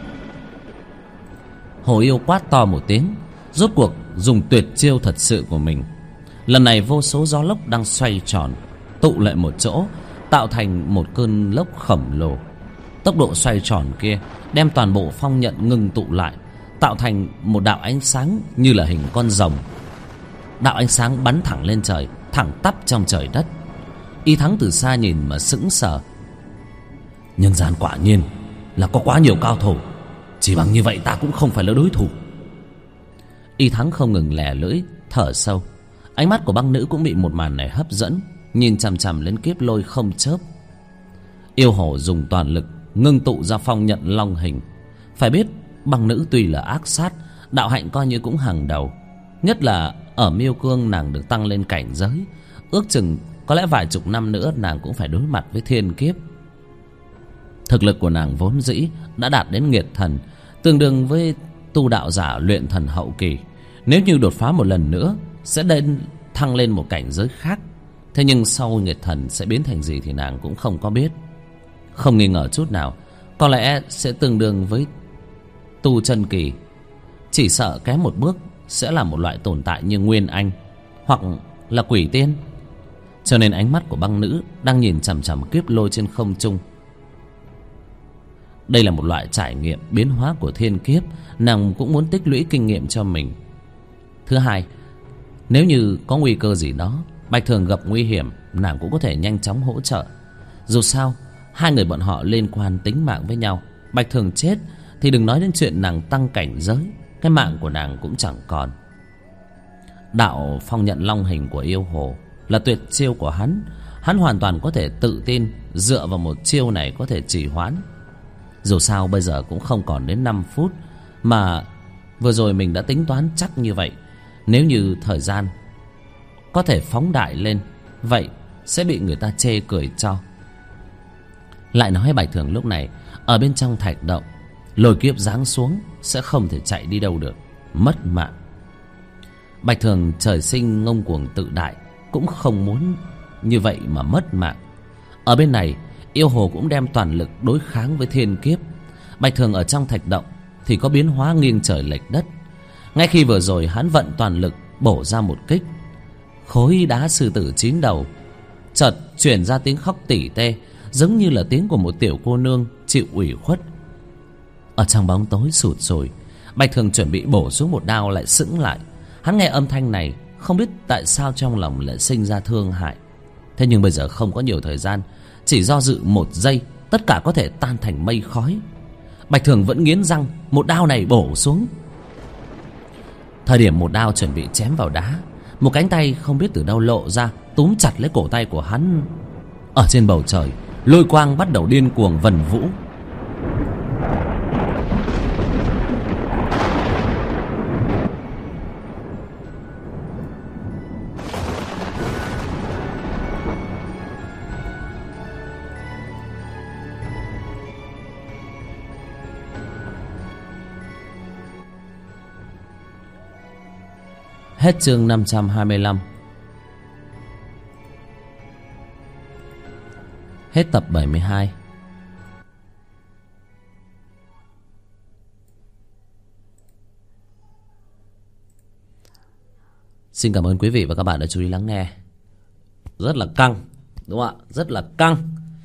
Hồ Yêu quát to một tiếng, rốt cuộc dùng tuyệt chiêu thật sự của mình. Lần này vô số gió lốc đang xoay tròn, tụ lại một chỗ, tạo thành một cơn lốc khổng lồ. Tốc độ xoay tròn kia đem toàn bộ phong nhận ngưng tụ lại, tạo thành một đạo ánh sáng như là hình con rồng. Đạo ánh sáng bắn thẳng lên trời, thẳng tắp trong trời đất. Y Thắng từ xa nhìn mà sững sờ. Nhân gian quả nhiên là có quá nhiều cao thủ, chỉ bằng như vậy ta cũng không phải là đối thủ. Y Thắng không ngừng lẻ lưỡi, thở sâu. Ánh mắt của băng nữ cũng bị một màn này hấp dẫn, nhìn chằm chằm lên kiếp lôi không chớp. Yêu hồ dùng toàn lực ngưng tụ ra phong nhận long hình. Phải biết băng nữ tuy là ác sát, đạo hạnh coi như cũng hàng đầu. Nhất là ở Miêu Cương nàng được tăng lên cảnh giới, ước chừng có lẽ vài chục năm nữa nàng cũng phải đối mặt với thiên kiếp. Thực lực của nàng vốn dĩ đã đạt đến nghiệt thần, tương đương với tu đạo giả luyện thần hậu kỳ. Nếu như đột phá một lần nữa sẽ thăng lên một cảnh giới khác. Thế nhưng sau nghiệt thần sẽ biến thành gì thì nàng cũng không có biết. Không nghi ngờ chút nào, có lẽ sẽ tương đương với tu chân kỳ. Chỉ sợ kém một bước sẽ là một loại tồn tại như Nguyên Anh hoặc là quỷ tiên. Cho nên ánh mắt của băng nữ đang nhìn chằm chằm kiếp lôi trên không trung. Đây là một loại trải nghiệm biến hóa của thiên kiếp, nàng cũng muốn tích lũy kinh nghiệm cho mình. Thứ hai, nếu như có nguy cơ gì đó, Bạch Thường gặp nguy hiểm, nàng cũng có thể nhanh chóng hỗ trợ. Dù sao hai người bọn họ liên quan tính mạng với nhau. Bạch Thường chết thì đừng nói đến chuyện nàng tăng cảnh giới, cái mạng của nàng cũng chẳng còn. Đạo phong nhận long hình của yêu hồ là tuyệt chiêu của hắn. Hắn hoàn toàn có thể tự tin dựa vào một chiêu này có thể trì hoãn. Dù sao bây giờ cũng không còn đến 5 phút, mà vừa rồi mình đã tính toán chắc như vậy. Nếu như thời gian có thể phóng đại lên, vậy sẽ bị người ta chê cười cho. Lại nói Bạch Thường lúc này ở bên trong thạch động, lôi kiếp giáng xuống sẽ không thể chạy đi đâu được, mất mạng. Bạch Thường trời sinh ngông cuồng tự đại, cũng không muốn như vậy mà mất mạng. Ở bên này yêu hồ cũng đem toàn lực đối kháng với thiên kiếp. Bạch Thường ở trong thạch động thì có biến hóa nghiêng trời lệch đất. Ngay khi vừa rồi hắn vận toàn lực bổ ra một kích, khối đá sư tử 9 đầu chợt truyền ra tiếng khóc tỉ tê, giống như là tiếng của một tiểu cô nương chịu ủy khuất. Ở trong bóng tối sụt sùi, Bạch Thường chuẩn bị bổ xuống một đao lại sững lại. Hắn nghe âm thanh này, không biết tại sao trong lòng lại sinh ra thương hại. Thế nhưng bây giờ không có nhiều thời gian, chỉ do dự 1 giây, tất cả có thể tan thành mây khói. Bạch Thường vẫn nghiến răng, một đao này bổ xuống. Thời điểm một đao chuẩn bị chém vào đá, một cánh tay không biết từ đâu lộ ra, túm chặt lấy cổ tay của hắn. Ở trên bầu trời, lôi quang bắt đầu điên cuồng vần vũ. Hết chương 525. Hết tập 72. Xin cảm ơn quý vị và các bạn đã chú ý lắng nghe. Rất là căng, đúng không ạ? Rất là căng.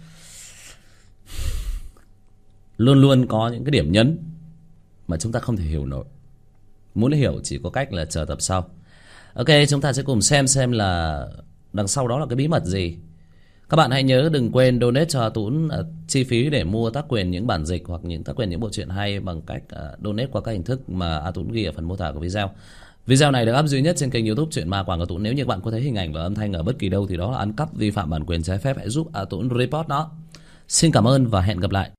Luôn luôn có những cái điểm nhấn mà chúng ta không thể hiểu nổi. Muốn hiểu chỉ có cách là chờ tập sau. Ok, chúng ta sẽ cùng xem là đằng sau đó là cái bí mật gì. Các bạn hãy nhớ đừng quên donate cho A Tũng chi phí để mua tác quyền những bản dịch hoặc những tác quyền những bộ truyện hay bằng cách donate qua các hình thức mà A Tũng ghi ở phần mô tả của video. Video này được up duy nhất trên kênh YouTube Truyện Ma Quảng A Tũng. Nếu như bạn có thấy hình ảnh và âm thanh ở bất kỳ đâu thì đó là ăn cắp vi phạm bản quyền trái phép, hãy giúp A Tũng report nó. Xin cảm ơn và hẹn gặp lại.